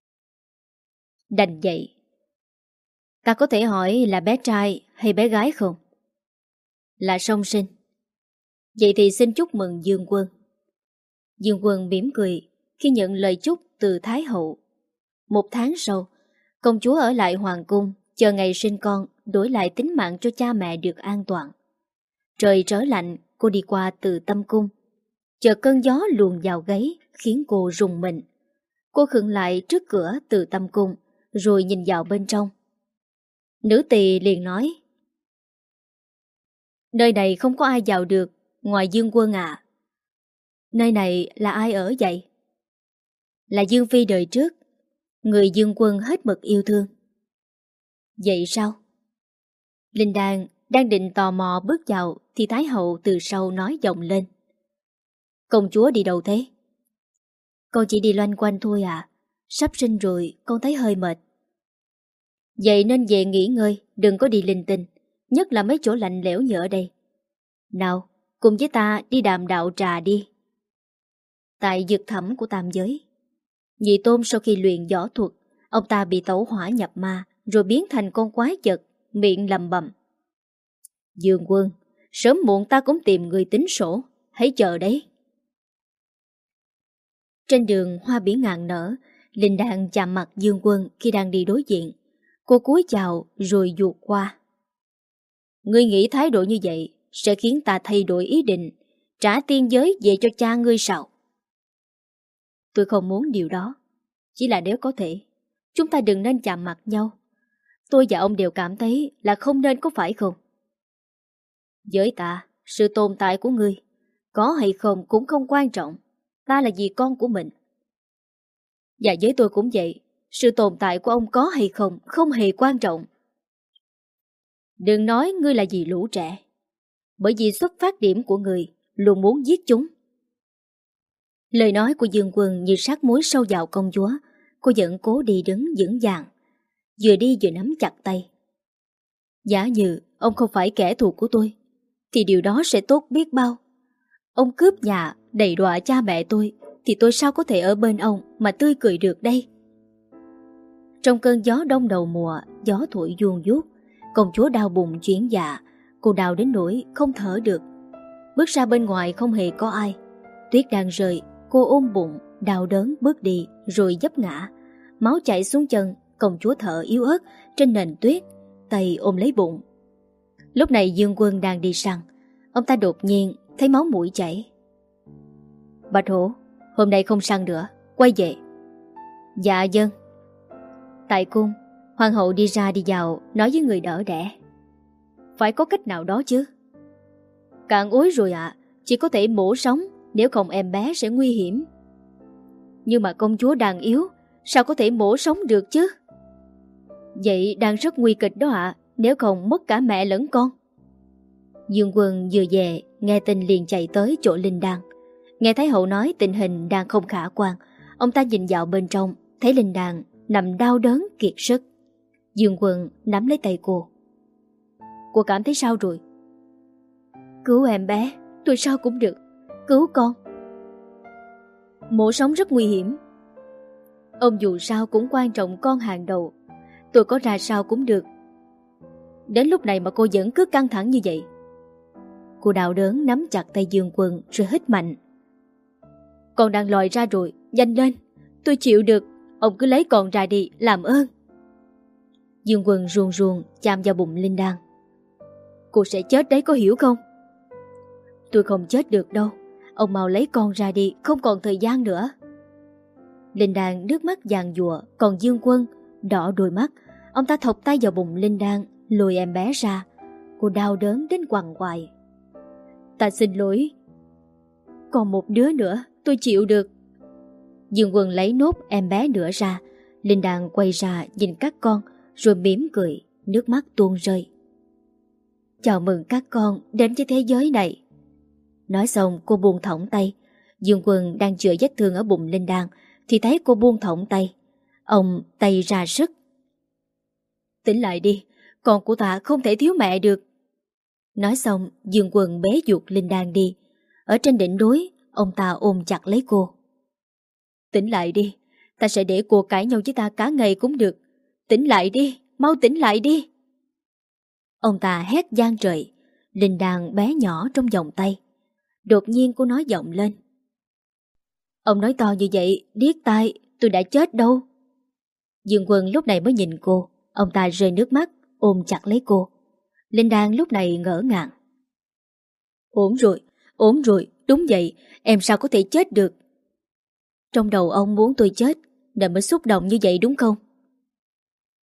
Đành vậy. Ta có thể hỏi là bé trai hay bé gái không? Là song sinh. Vậy thì xin chúc mừng Dương Quân. Dương Quân mỉm cười khi nhận lời chúc từ Thái hậu. Một tháng sau, công chúa ở lại hoàng cung chờ ngày sinh con, đổi lại tính mạng cho cha mẹ được an toàn. Trời trở lạnh, cô đi qua Từ Tâm cung. Chợt cơn gió luồn vào gáy khiến cô rùng mình. Cô khựng lại trước cửa Từ Tâm cung, rồi nhìn vào bên trong. Nữ tỳ liền nói: Nơi này không có ai vào được ngoài Dương Quân à. Nơi này là ai ở vậy? Là Dương Phi đời trước, người Dương Quân hết mực yêu thương. Vậy sao? Linh Đan đang định tò mò bước vào thì Thái hậu từ sau nói giọng lên: Công chúa đi đâu thế? Con chỉ đi loanh quanh thôi à. Sắp sinh rồi, con thấy hơi mệt. Vậy nên về nghỉ ngơi, đừng có đi linh tinh, nhất là mấy chỗ lạnh lẽo như ở đây. Nào, cùng với ta đi đàm đạo trà đi. Tại dược thẩm của tam giới, Nhị Tôn sau khi luyện võ thuật, ông ta bị tẩu hỏa nhập ma, rồi biến thành con quái vật, miệng lầm bầm: Dương Quân, sớm muộn ta cũng tìm người tính sổ, hãy chờ đấy. Trên đường hoa biển ngàn nở, Linh Đan chạm mặt Dương Quân khi đang đi đối diện. Cô cúi chào rồi vụt qua. Ngươi nghĩ thái độ như vậy sẽ khiến ta thay đổi ý định, trả tiên giới về cho cha ngươi sao? Tôi không muốn điều đó. Chỉ là nếu có thể, chúng ta đừng nên chạm mặt nhau. Tôi và ông đều cảm thấy là không nên, có phải không? Với ta, sự tồn tại của ngươi có hay không cũng không quan trọng. Ta là dì con của mình. Và với tôi cũng vậy, sự tồn tại của ông có hay không không hề quan trọng. Đừng nói ngươi là dì lũ trẻ, bởi vì xuất phát điểm của ngươi luôn muốn giết chúng. Lời nói của Dương Quân như sát muối sâu vào công chúa. Cô vẫn cố đi đứng vững vàng, vừa đi vừa nắm chặt tay. Giả như ông không phải kẻ thù của tôi thì điều đó sẽ tốt biết bao. Ông cướp nhà, đầy đọa cha mẹ tôi, thì tôi sao có thể ở bên ông mà tươi cười được đây? Trong cơn gió đông đầu mùa, gió thổi vuông vuốt, công chúa đau bụng chuyển dạ. Cô đau đến nỗi không thở được. Bước ra bên ngoài không hề có ai. Tuyết đang rơi, cô ôm bụng, đau đớn bước đi rồi vấp ngã. Máu chảy xuống chân, công chúa thở yếu ớt trên nền tuyết, tay ôm lấy bụng. Lúc này Dương Quân đang đi săn. Ông ta đột nhiên thấy máu mũi chảy. Bạch Hổ, hôm nay không săn nữa, quay về. Dạ vâng. Tại cung, hoàng hậu đi ra đi vào nói với người đỡ đẻ: Phải có cách nào đó chứ. Cạn úi rồi ạ, à, chỉ có thể mổ sống, nếu không em bé sẽ nguy hiểm. Nhưng mà công chúa đang yếu, sao có thể mổ sống được chứ? Vậy đang rất nguy kịch đó ạ, à, nếu không mất cả mẹ lẫn con. Dương Quân vừa về, nghe tin liền chạy tới chỗ Linh Đan. Nghe Thái hậu nói tình hình đang không khả quan, ông ta nhìn vào bên trong, thấy Linh Đan nằm đau đớn kiệt sức. Dương Quân nắm lấy tay cô. Cô cảm thấy sao rồi? Cứu em bé, tôi sao cũng được. Cứu con. Mổ sống rất nguy hiểm. Ông dù sao cũng quan trọng con hàng đầu. Tôi có ra sao cũng được. Đến lúc này mà cô vẫn cứ căng thẳng như vậy. Cô đau đớn nắm chặt tay Dương Quân rồi hít mạnh. Con đang lòi ra rồi, nhanh lên. Tôi chịu được, ông cứ lấy con ra đi, làm ơn. Dương Quân ruồn ruồn chạm vào bụng Linh Đan. Cô sẽ chết đấy, có hiểu không? Tôi không chết được đâu. Ông mau lấy con ra đi, không còn thời gian nữa. Linh Đan nước mắt giàn giụa, còn Dương Quân đỏ đôi mắt. Ông ta thọc tay vào bụng Linh Đan, lùi em bé ra. Cô đau đớn đến quằn quại. Ta xin lỗi. Còn một đứa nữa, tôi chịu được. Dương Quân lấy nốt em bé nữa ra. Linh Đan quay ra nhìn các con, rồi mỉm cười, nước mắt tuôn rơi. Chào mừng các con đến với thế giới này. Nói xong cô buông thõng tay. Dương Quân đang chữa vết thương ở bụng Linh Đan thì thấy cô buông thõng tay. Ông tay ra sức. Tỉnh lại đi, con của ta không thể thiếu mẹ được. Nói xong Dương Quân bế giục Linh Đan đi. Ở trên đỉnh núi, ông ta ôm chặt lấy cô. Tỉnh lại đi, ta sẽ để cô cãi nhau với ta cả ngày cũng được. Tỉnh lại đi, mau tỉnh lại đi. Ông ta hét vang trời. Linh Đan bé nhỏ trong vòng tay. Đột nhiên cô nói giọng lên. Ông nói to như vậy, điếc tai, tôi đã chết đâu. Dương Quân lúc này mới nhìn cô. Ông ta rơi nước mắt, ôm chặt lấy cô. Linh Đan lúc này ngỡ ngàng. Ổn rồi, ổn rồi, đúng vậy, em sao có thể chết được? Trong đầu ông muốn tôi chết, nên mới xúc động như vậy đúng không?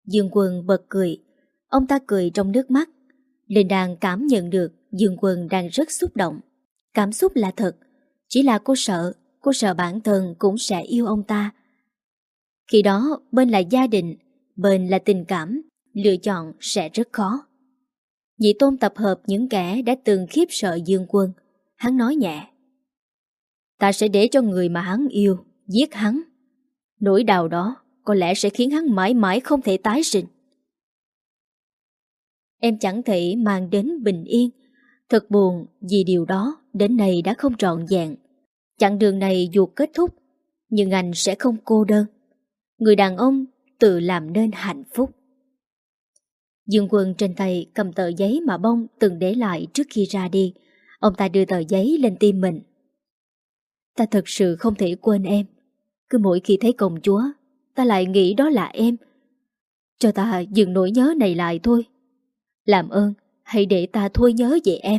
Dương Quân bật cười. Ông ta cười trong nước mắt. Linh Đan cảm nhận được Dương Quân đang rất xúc động. Cảm xúc là thật. Chỉ là cô sợ, cô sợ bản thân cũng sẽ yêu ông ta. Khi đó bên là gia đình, bên là tình cảm, lựa chọn sẽ rất khó. Nhị Tôn tập hợp những kẻ đã từng khiếp sợ Dương Quân. Hắn nói nhẹ: ta sẽ để cho người mà hắn yêu giết hắn. Nỗi đau đó có lẽ sẽ khiến hắn mãi mãi không thể tái sinh. Em chẳng thể mang đến bình yên. Thật buồn vì điều đó đến nay đã không trọn vẹn. Chặng đường này dù kết thúc, nhưng anh sẽ không cô đơn. Người đàn ông tự làm nên hạnh phúc. Dương Quân trên tay cầm tờ giấy mà Bông từng để lại trước khi ra đi. Ông ta đưa tờ giấy lên tim mình. Ta thật sự không thể quên em. Cứ mỗi khi thấy công chúa, ta lại nghĩ đó là em. Cho ta dừng nỗi nhớ này lại thôi. Làm ơn, hãy để ta thôi nhớ về em.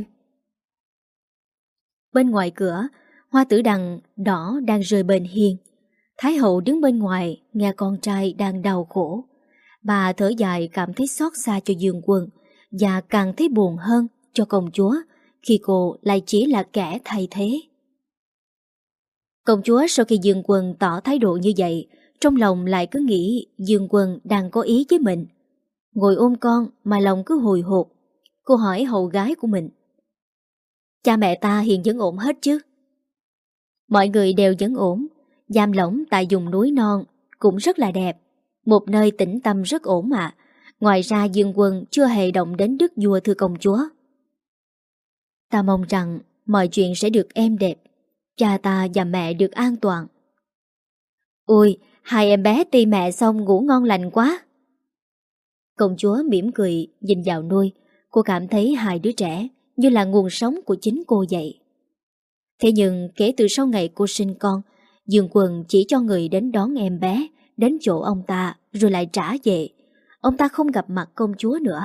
Bên ngoài cửa, hoa tử đằng đỏ đang rơi bên hiên. Thái hậu đứng bên ngoài, nghe con trai đang đau khổ. Bà thở dài cảm thấy xót xa cho Dương Quân, và càng thấy buồn hơn cho công chúa khi cô lại chỉ là kẻ thay thế. Công chúa sau khi Dương Quân tỏ thái độ như vậy, trong lòng lại cứ nghĩ Dương Quân đang có ý với mình. Ngồi ôm con mà lòng cứ hồi hộp. Cô hỏi hậu gái của mình: cha mẹ ta hiện vẫn ổn hết chứ? Mọi người đều vẫn ổn. Giam lỏng tại vùng núi non cũng rất là đẹp. Một nơi tĩnh tâm rất ổn ạ. À. Ngoài ra Dương Quân chưa hề động đến đức vua thưa công chúa. Ta mong rằng mọi chuyện sẽ được êm đẹp. Cha ta và mẹ được an toàn. Ôi, hai em bé ti mẹ xong ngủ ngon lành quá. Công chúa mỉm cười nhìn vào nuôi. Cô cảm thấy hai đứa trẻ như là nguồn sống của chính cô vậy. Thế nhưng kể từ sau ngày cô sinh con, Dương Quân chỉ cho người đến đón em bé đến chỗ ông ta rồi lại trả về. Ông ta không gặp mặt công chúa nữa.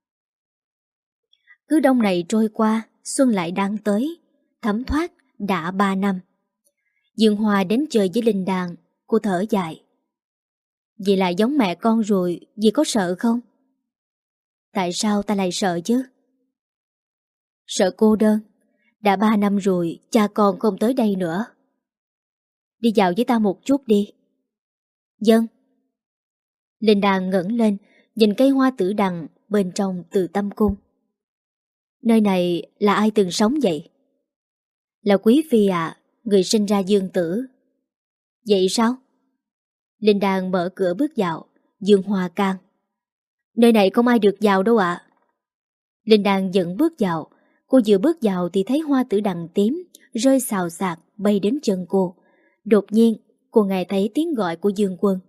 Cứ đông này trôi qua, xuân lại đang tới. Thấm thoát đã ba năm. Dương Hoa đến chơi với Linh Đan. Cô thở dài: dì lại giống mẹ con rồi, dì có sợ không? Tại sao ta lại sợ chứ? Sợ cô đơn. Đã ba năm rồi cha con không tới đây nữa. Đi dạo với ta một chút đi. Vâng. Linh Đan ngẩng lên nhìn cây hoa tử đằng bên trong Từ Tâm Cung. Nơi này là ai từng sống vậy? Là quý phi ạ, à, người sinh ra Dương Tử. Vậy sao? Linh Đan mở cửa bước vào. Dương Hoa can: nơi này không ai được vào đâu ạ. À. Linh Đan dẫn bước vào. Cô vừa bước vào thì thấy hoa tử đằng tím rơi xào xạc bay đến chân cô. Đột nhiên cô nghe thấy tiếng gọi của Dương Quân.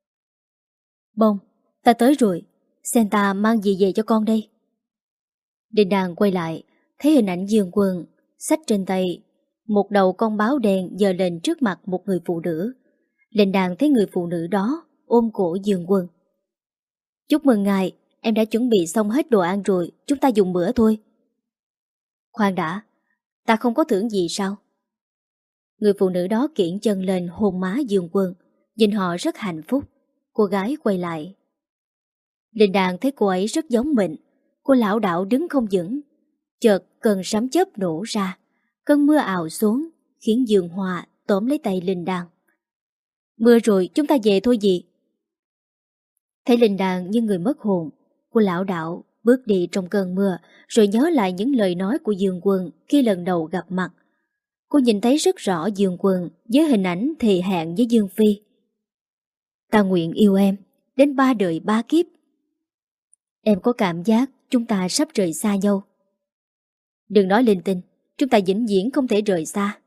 Bông, ta tới rồi. Xem ta mang gì về cho con đây. Linh Đan quay lại, thấy hình ảnh Dương Quân xách trên tay một đầu con báo đen giơ lên trước mặt một người phụ nữ. Linh Đan thấy người phụ nữ đó ôm cổ Dương Quân. Chúc mừng ngài, em đã chuẩn bị xong hết đồ ăn rồi, chúng ta dùng bữa thôi. Khoan đã, ta không có thưởng gì sao? Người phụ nữ đó kiễng chân lên hôn má Dương Quân, nhìn họ rất hạnh phúc. Cô gái quay lại. Linh Đan thấy cô ấy rất giống mình. Cô lảo đảo đứng không vững. Chợt cơn sấm chớp nổ ra. Cơn mưa ào xuống khiến Dương Hoa tóm lấy tay Linh Đan. Mưa rồi, chúng ta về thôi gì? Thấy Linh Đan như người mất hồn, cô lảo đảo bước đi trong cơn mưa, rồi nhớ lại những lời nói của Dương Quân khi lần đầu gặp mặt. Cô nhìn thấy rất rõ Dương Quân với hình ảnh thề hẹn với Dương Phi. Ta nguyện yêu em đến ba đời ba kiếp. Em có cảm giác chúng ta sắp rời xa nhau. Đừng nói linh tinh, chúng ta vĩnh viễn không thể rời xa.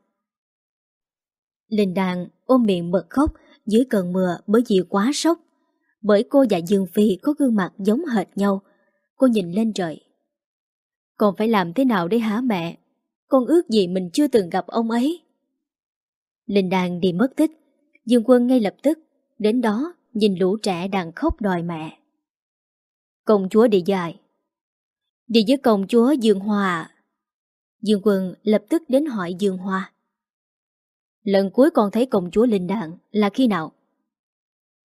Linh Đan ôm miệng bật khóc dưới cơn mưa bởi vì quá sốc. Bởi cô và Dương Phi có gương mặt giống hệt nhau. Cô nhìn lên trời. Con phải làm thế nào đấy hả mẹ? Con ước gì mình chưa từng gặp ông ấy. Linh Đan đi mất tích. Dương Quân ngay lập tức đến đó nhìn lũ trẻ đang khóc đòi mẹ. Công chúa đi dài. Đi với công chúa Dương Hoa. Dương Quân lập tức đến hỏi Dương Hoa. Lần cuối con thấy công chúa Linh Đan là khi nào?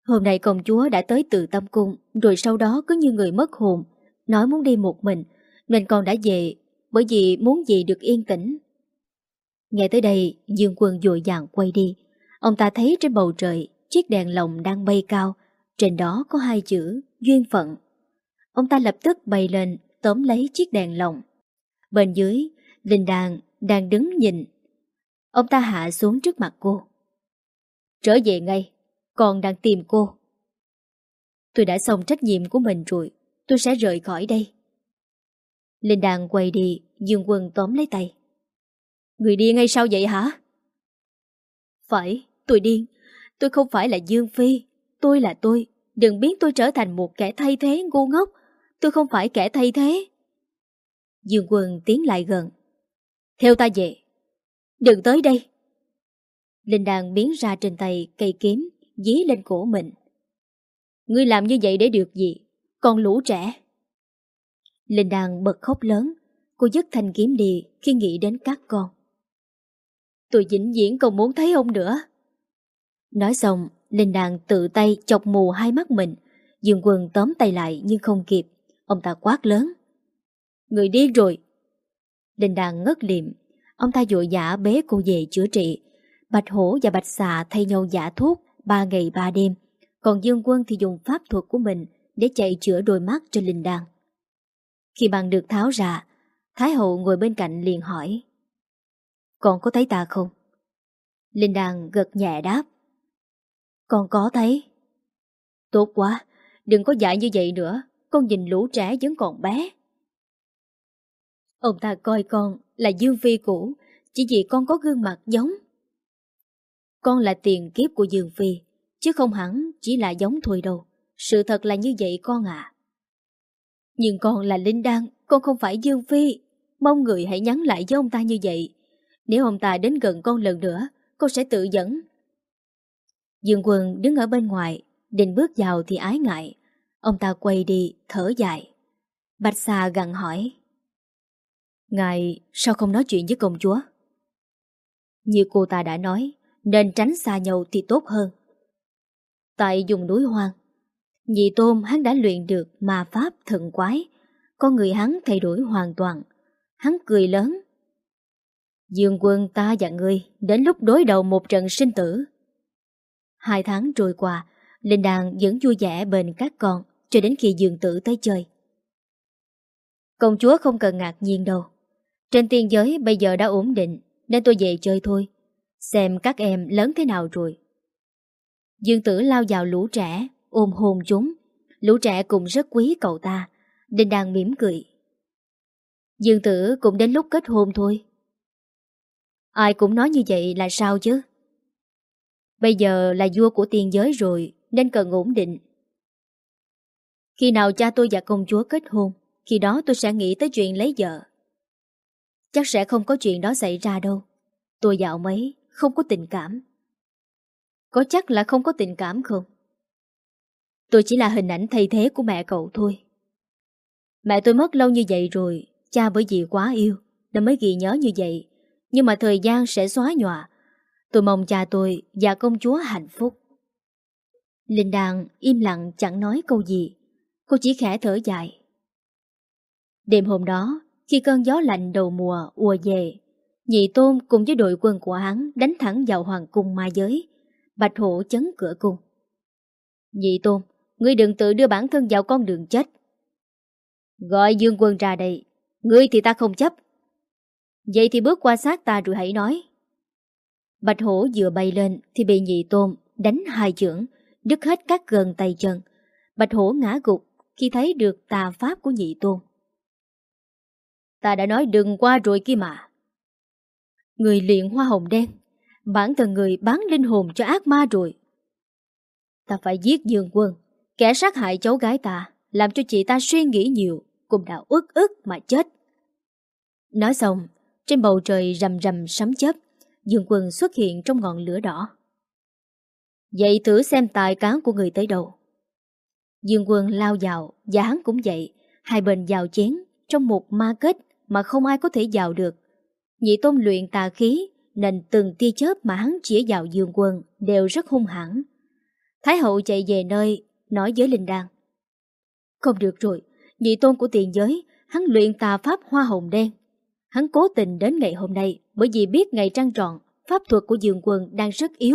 Hôm nay công chúa đã tới từ Tâm Cung, rồi sau đó cứ như người mất hồn, nói muốn đi một mình, nên con đã về, bởi vì muốn gì được yên tĩnh. Nghe tới đây, Dương Quân vội vàng quay đi. Ông ta thấy trên bầu trời, chiếc đèn lồng đang bay cao, trên đó có hai chữ duyên phận. Ông ta lập tức bay lên, tóm lấy chiếc đèn lồng. Bên dưới, Linh Đan đang đứng nhìn. Ông ta hạ xuống trước mặt cô. Trở về ngay, con đang tìm cô. Tôi đã xong trách nhiệm của mình rồi, tôi sẽ rời khỏi đây. Linh Đan quay đi, Dương Quân tóm lấy tay. Người điên hay sao vậy hả? Phải, tôi điên. Tôi không phải là Dương Phi. Tôi là tôi. Đừng biến tôi trở thành một kẻ thay thế ngu ngốc. Tôi không phải kẻ thay thế. Dương Quân tiến lại gần. Theo ta về. Đừng tới đây. Linh Đan biến ra trên tay cây kiếm, dí lên cổ mình. Ngươi làm như vậy để được gì? Còn lũ trẻ. Linh Đan bật khóc lớn. Cô dứt thanh kiếm đi khi nghĩ đến các con. Tôi vĩnh viễn không muốn thấy ông nữa. Nói xong, Linh Đan tự tay chọc mù hai mắt mình. Dương Quân tóm tay lại nhưng không kịp. Ông ta quát lớn. Người điên rồi. Linh Đan ngất liệm. Ông ta vội vã bế cô về chữa trị. Bạch Hổ và Bạch Xà thay nhau giả thuốc ba ngày ba đêm. Còn Dương Quân thì dùng pháp thuật của mình để chạy chữa đôi mắt cho Linh Đan. Khi băng được tháo ra, Thái hậu ngồi bên cạnh liền hỏi. Con có thấy ta không? Linh Đan gật nhẹ đáp. Con có thấy. Tốt quá, đừng có dại như vậy nữa. Con nhìn lũ trẻ vẫn còn bé. Ông ta coi con là Dương Phi cũ, chỉ vì con có gương mặt giống. Con là tiền kiếp của Dương Phi, chứ không hẳn chỉ là giống thôi đâu. Sự thật là như vậy con ạ. À. Nhưng con là Linh Đan, con không phải Dương Phi. Mong người hãy nhắn lại với ông ta như vậy. Nếu ông ta đến gần con lần nữa, con sẽ tự dẫn. Dương Quân đứng ở bên ngoài, định bước vào thì ái ngại. Ông ta quay đi, thở dài. Bạch Xà gặng hỏi. Ngài sao không nói chuyện với công chúa? Như cô ta đã nói, nên tránh xa nhau thì tốt hơn. Tại vùng núi hoang, Nhị Tôn hắn đã luyện được ma pháp thần quái. Con người hắn thay đổi hoàn toàn. Hắn cười lớn. Dương Quân, ta và ngươi đến lúc đối đầu một trận sinh tử. Hai tháng trôi qua, Linh Đan vẫn vui vẻ bên các con cho đến khi Dương Tử tới chơi. Công chúa không cần ngạc nhiên đâu. Trên tiên giới bây giờ đã ổn định, nên tôi về chơi thôi. Xem các em lớn thế nào rồi. Dương Tử lao vào lũ trẻ, ôm hôn chúng. Lũ trẻ cũng rất quý cậu ta. Linh Đan mỉm cười. Dương Tử cũng đến lúc kết hôn thôi. Ai cũng nói như vậy là sao chứ? Bây giờ là vua của tiên giới rồi, nên cần ổn định. Khi nào cha tôi và công chúa kết hôn, khi đó tôi sẽ nghĩ tới chuyện lấy vợ. Chắc sẽ không có chuyện đó xảy ra đâu. Tôi và ông ấy không có tình cảm. Có chắc là không có tình cảm không? Tôi chỉ là hình ảnh thay thế của mẹ cậu thôi. Mẹ tôi mất lâu như vậy rồi, cha bởi vì quá yêu nên mới ghi nhớ như vậy. Nhưng mà thời gian sẽ xóa nhòa. Tôi mong cha tôi và công chúa hạnh phúc. Linh Đan im lặng chẳng nói câu gì. Cô chỉ khẽ thở dài. Đêm hôm đó, khi cơn gió lạnh đầu mùa ùa về, Nhị Tôn cùng với đội quân của hắn đánh thẳng vào hoàng cung ma giới. Bạch Hổ chấn cửa cung. Nhị Tôn, ngươi đừng tự đưa bản thân vào con đường chết. Gọi Dương Quân ra đây. Ngươi thì ta không chấp. Vậy thì bước qua sát ta rồi hãy nói. Bạch Hổ vừa bay lên thì bị Nhị Tôn đánh hai chưởng, đứt hết các gân tay chân. Bạch Hổ ngã gục khi thấy được tà pháp của Nhị Tôn. Ta đã nói đừng qua rồi kia mà. Người luyện hoa hồng đen, bản thân người bán linh hồn cho ác ma rồi. Ta phải giết Dương Quân, kẻ sát hại cháu gái ta, làm cho chị ta suy nghĩ nhiều, cũng đã uất ức mà chết. Nói xong, trên bầu trời rầm rầm sấm chớp, Dương Quân xuất hiện trong ngọn lửa đỏ. Vậy thử xem tài cán của người tới đâu. Dương Quân lao vào, và hắn cũng vậy, hai bên vào chén trong một ma kết mà không ai có thể vào được. Nhị Tôn luyện tà khí nên từng tia chớp mà hắn chĩa vào Dương Quân đều rất hung hãn. Thái hậu chạy về nơi, nói với Linh Đan. Không được rồi, nhị tôn của tiền giới, hắn luyện tà pháp hoa hồng đen. Hắn cố tình đến ngày hôm nay bởi vì biết ngày trăng tròn, pháp thuật của Dương Quân đang rất yếu.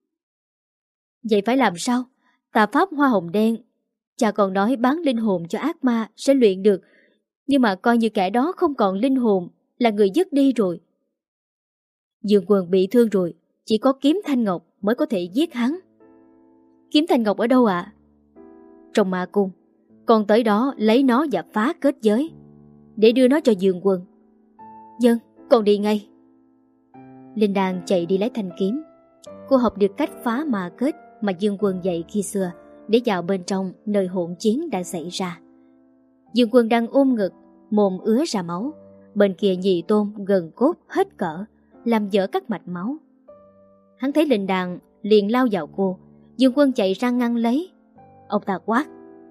Vậy phải làm sao? Tà pháp hoa hồng đen, cha còn nói bán linh hồn cho ác ma sẽ luyện được, nhưng mà coi như kẻ đó không còn linh hồn, là người dứt đi rồi. Dương Quân bị thương rồi, chỉ có kiếm thanh ngọc mới có thể giết hắn. Kiếm thanh ngọc ở đâu ạ? À? Trong ma cung. Con tới đó lấy nó và phá kết giới để đưa nó cho Dương Quân. Dân, con đi ngay. Linh Đan chạy đi lấy thanh kiếm. Cô học được cách phá ma kết mà Dương Quân dạy khi xưa để vào bên trong nơi hỗn chiến đang xảy ra. Dương Quân đang ôm ngực, mồm ứa ra máu. Bên kia nhị tôn gần cốt hết cỡ, làm vỡ các mạch máu. Hắn thấy Linh Đan liền lao vào cô. Dương Quân chạy ra ngăn lấy. Ông ta quát.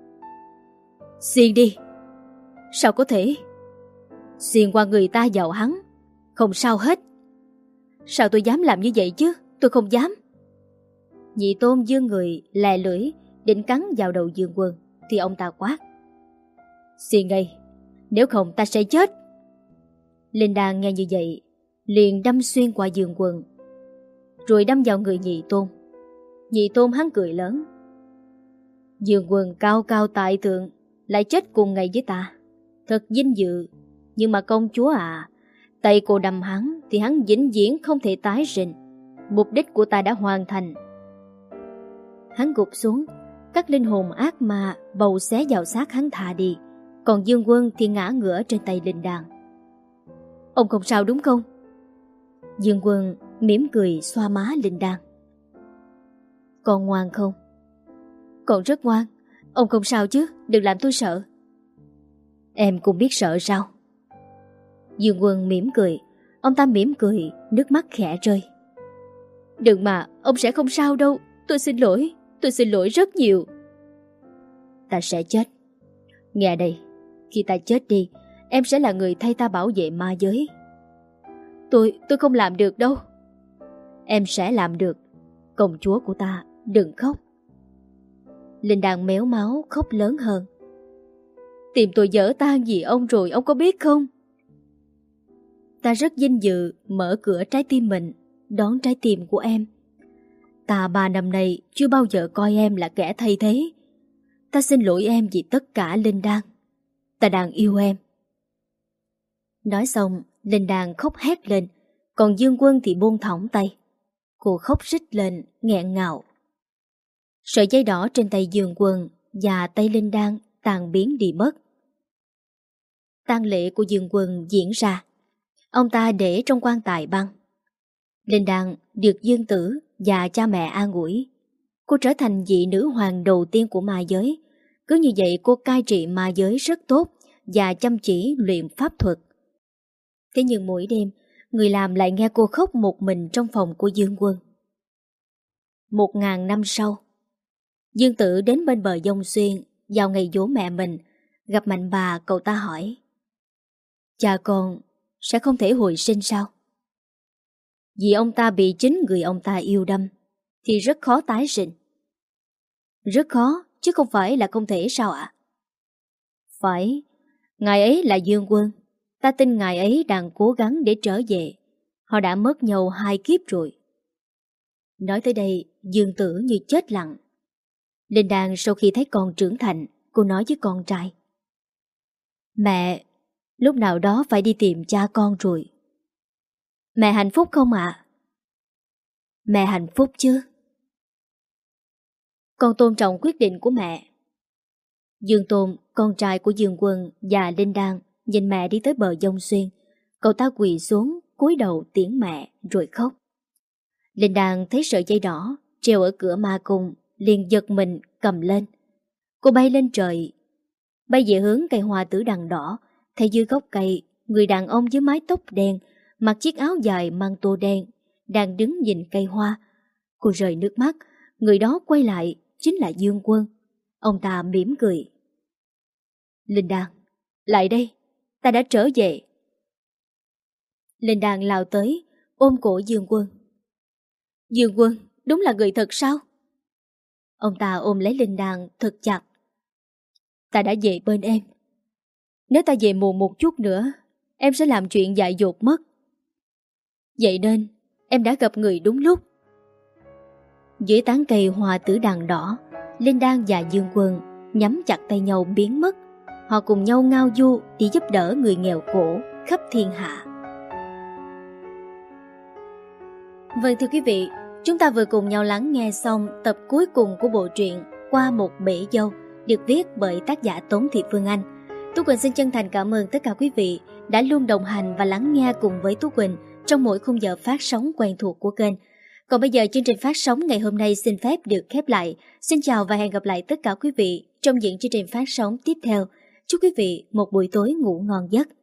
Xiên đi. Sao có thể? Xiên qua người ta vào hắn. Không sao hết. Sao tôi dám làm như vậy chứ? Tôi không dám. Nhị tôn giương người lè lưỡi định cắn vào đầu Dương Quân thì ông ta quát. Xiên ngay, nếu không ta sẽ chết. Linh Đan nghe như vậy liền đâm xuyên qua Dương Quân, rồi đâm vào người nhị tôn. Nhị tôn hắn cười lớn. Dương Quân cao cao tại thượng lại chết cùng ngày với ta, thật vinh dự. Nhưng mà công chúa à, tay cô đâm hắn thì hắn vĩnh viễn không thể tái sinh. Mục đích của ta đã hoàn thành. Hắn gục xuống, các linh hồn ác ma bầu xé vào xác hắn thả đi. Còn Dương Quân thì ngã ngửa trên tay Linh Đan. Ông không sao đúng không? Dương Quân mỉm cười xoa má Linh Đan. Con ngoan không? Con rất ngoan. Ông không sao chứ, đừng làm tôi sợ. Em cũng biết sợ sao? Dương Quân mỉm cười. Ông ta mỉm cười, nước mắt khẽ rơi. Đừng mà, ông sẽ không sao đâu. Tôi xin lỗi, tôi xin lỗi rất nhiều. Ta sẽ chết. Nghe đây, khi ta chết đi, em sẽ là người thay ta bảo vệ ma giới. Tôi, tôi không làm được đâu. Em sẽ làm được. Công chúa của ta, đừng khóc. Linh Đan méo máu khóc lớn hơn. Tìm tôi dở tan gì ông rồi, ông có biết không? Ta rất vinh dự mở cửa trái tim mình đón trái tim của em. Ta ba năm nay chưa bao giờ coi em là kẻ thay thế. Ta xin lỗi em vì tất cả, Linh Đan. Ta đang yêu em. Nói xong, Linh Đan khóc hét lên, còn Dương Quân thì buông thõng tay. Cô khóc rít lên, nghẹn ngào. Sợi dây đỏ trên tay Dương Quân và tay Linh Đan tàn biến đi mất. Tang lễ của Dương Quân diễn ra. Ông ta để trong quan tài băng. Linh Đan được Dương Tử và cha mẹ an ủi. Cô trở thành vị nữ hoàng đầu tiên của ma giới. Cứ như vậy cô cai trị ma giới rất tốt và chăm chỉ luyện pháp thuật. Thế nhưng mỗi đêm, người làm lại nghe cô khóc một mình trong phòng của Dương Quân. Một ngàn năm sau, Dương Tử đến bên bờ Dông Xuyên vào ngày giỗ mẹ mình. Gặp Mạnh bà, cậu ta hỏi. Cha con sẽ không thể hồi sinh sao? Vì ông ta bị chính người ông ta yêu đâm thì rất khó tái sinh. Rất khó, chứ không phải là không thể sao ạ? Phải, ngài ấy là Dương Quân. Ta tin ngài ấy đang cố gắng để trở về. Họ đã mất nhau hai kiếp rồi. Nói tới đây, Dương Tử như chết lặng. Linh Đan sau khi thấy con trưởng thành, cô nói với con trai. Mẹ, lúc nào đó phải đi tìm cha con rồi. Mẹ hạnh phúc không ạ? Mẹ hạnh phúc chứ. Con tôn trọng quyết định của mẹ. Dương Tôn, con trai của Dương Quân và Linh Đan nhìn mẹ đi tới bờ Dông Xuyên. Cậu ta quỳ xuống, cúi đầu tiễn mẹ rồi khóc. Linh Đan thấy sợi dây đỏ treo ở cửa ma cung, liền giật mình cầm lên. Cô bay lên trời, bay về hướng cây hoa tử đằng đỏ. Thấy dưới gốc cây, người đàn ông với mái tóc đen, mặc chiếc áo dài mang tô đen, đang đứng nhìn cây hoa. Cô rơi nước mắt. Người đó quay lại chính là Dương Quân. Ông ta mỉm cười. Linh Đan, lại đây, ta đã trở về. Linh Đan lao tới, ôm cổ Dương Quân. Dương Quân, đúng là người thật sao? Ông ta ôm lấy Linh Đan thật chặt. Ta đã về bên em. Nếu ta về muộn một chút nữa, em sẽ làm chuyện dại dột mất. Vậy nên em đã gặp người đúng lúc. Dưới tán cây hoa tử đằng đỏ, Linh Đan và Dương Quân nhắm chặt tay nhau biến mất. Họ cùng nhau ngao du đi giúp đỡ người nghèo khổ khắp thiên hạ. Vâng thưa quý vị, chúng ta vừa cùng nhau lắng nghe xong tập cuối cùng của bộ truyện Qua một bể dâu, được viết bởi tác giả Tống Thị Phương Anh. Tú Quỳnh xin chân thành cảm ơn tất cả quý vị đã luôn đồng hành và lắng nghe cùng với Tú Quỳnh trong mỗi khung giờ phát sóng quen thuộc của kênh. Còn bây giờ chương trình phát sóng ngày hôm nay xin phép được khép lại. Xin chào và hẹn gặp lại tất cả quý vị trong những chương trình phát sóng tiếp theo. Chúc quý vị một buổi tối ngủ ngon giấc.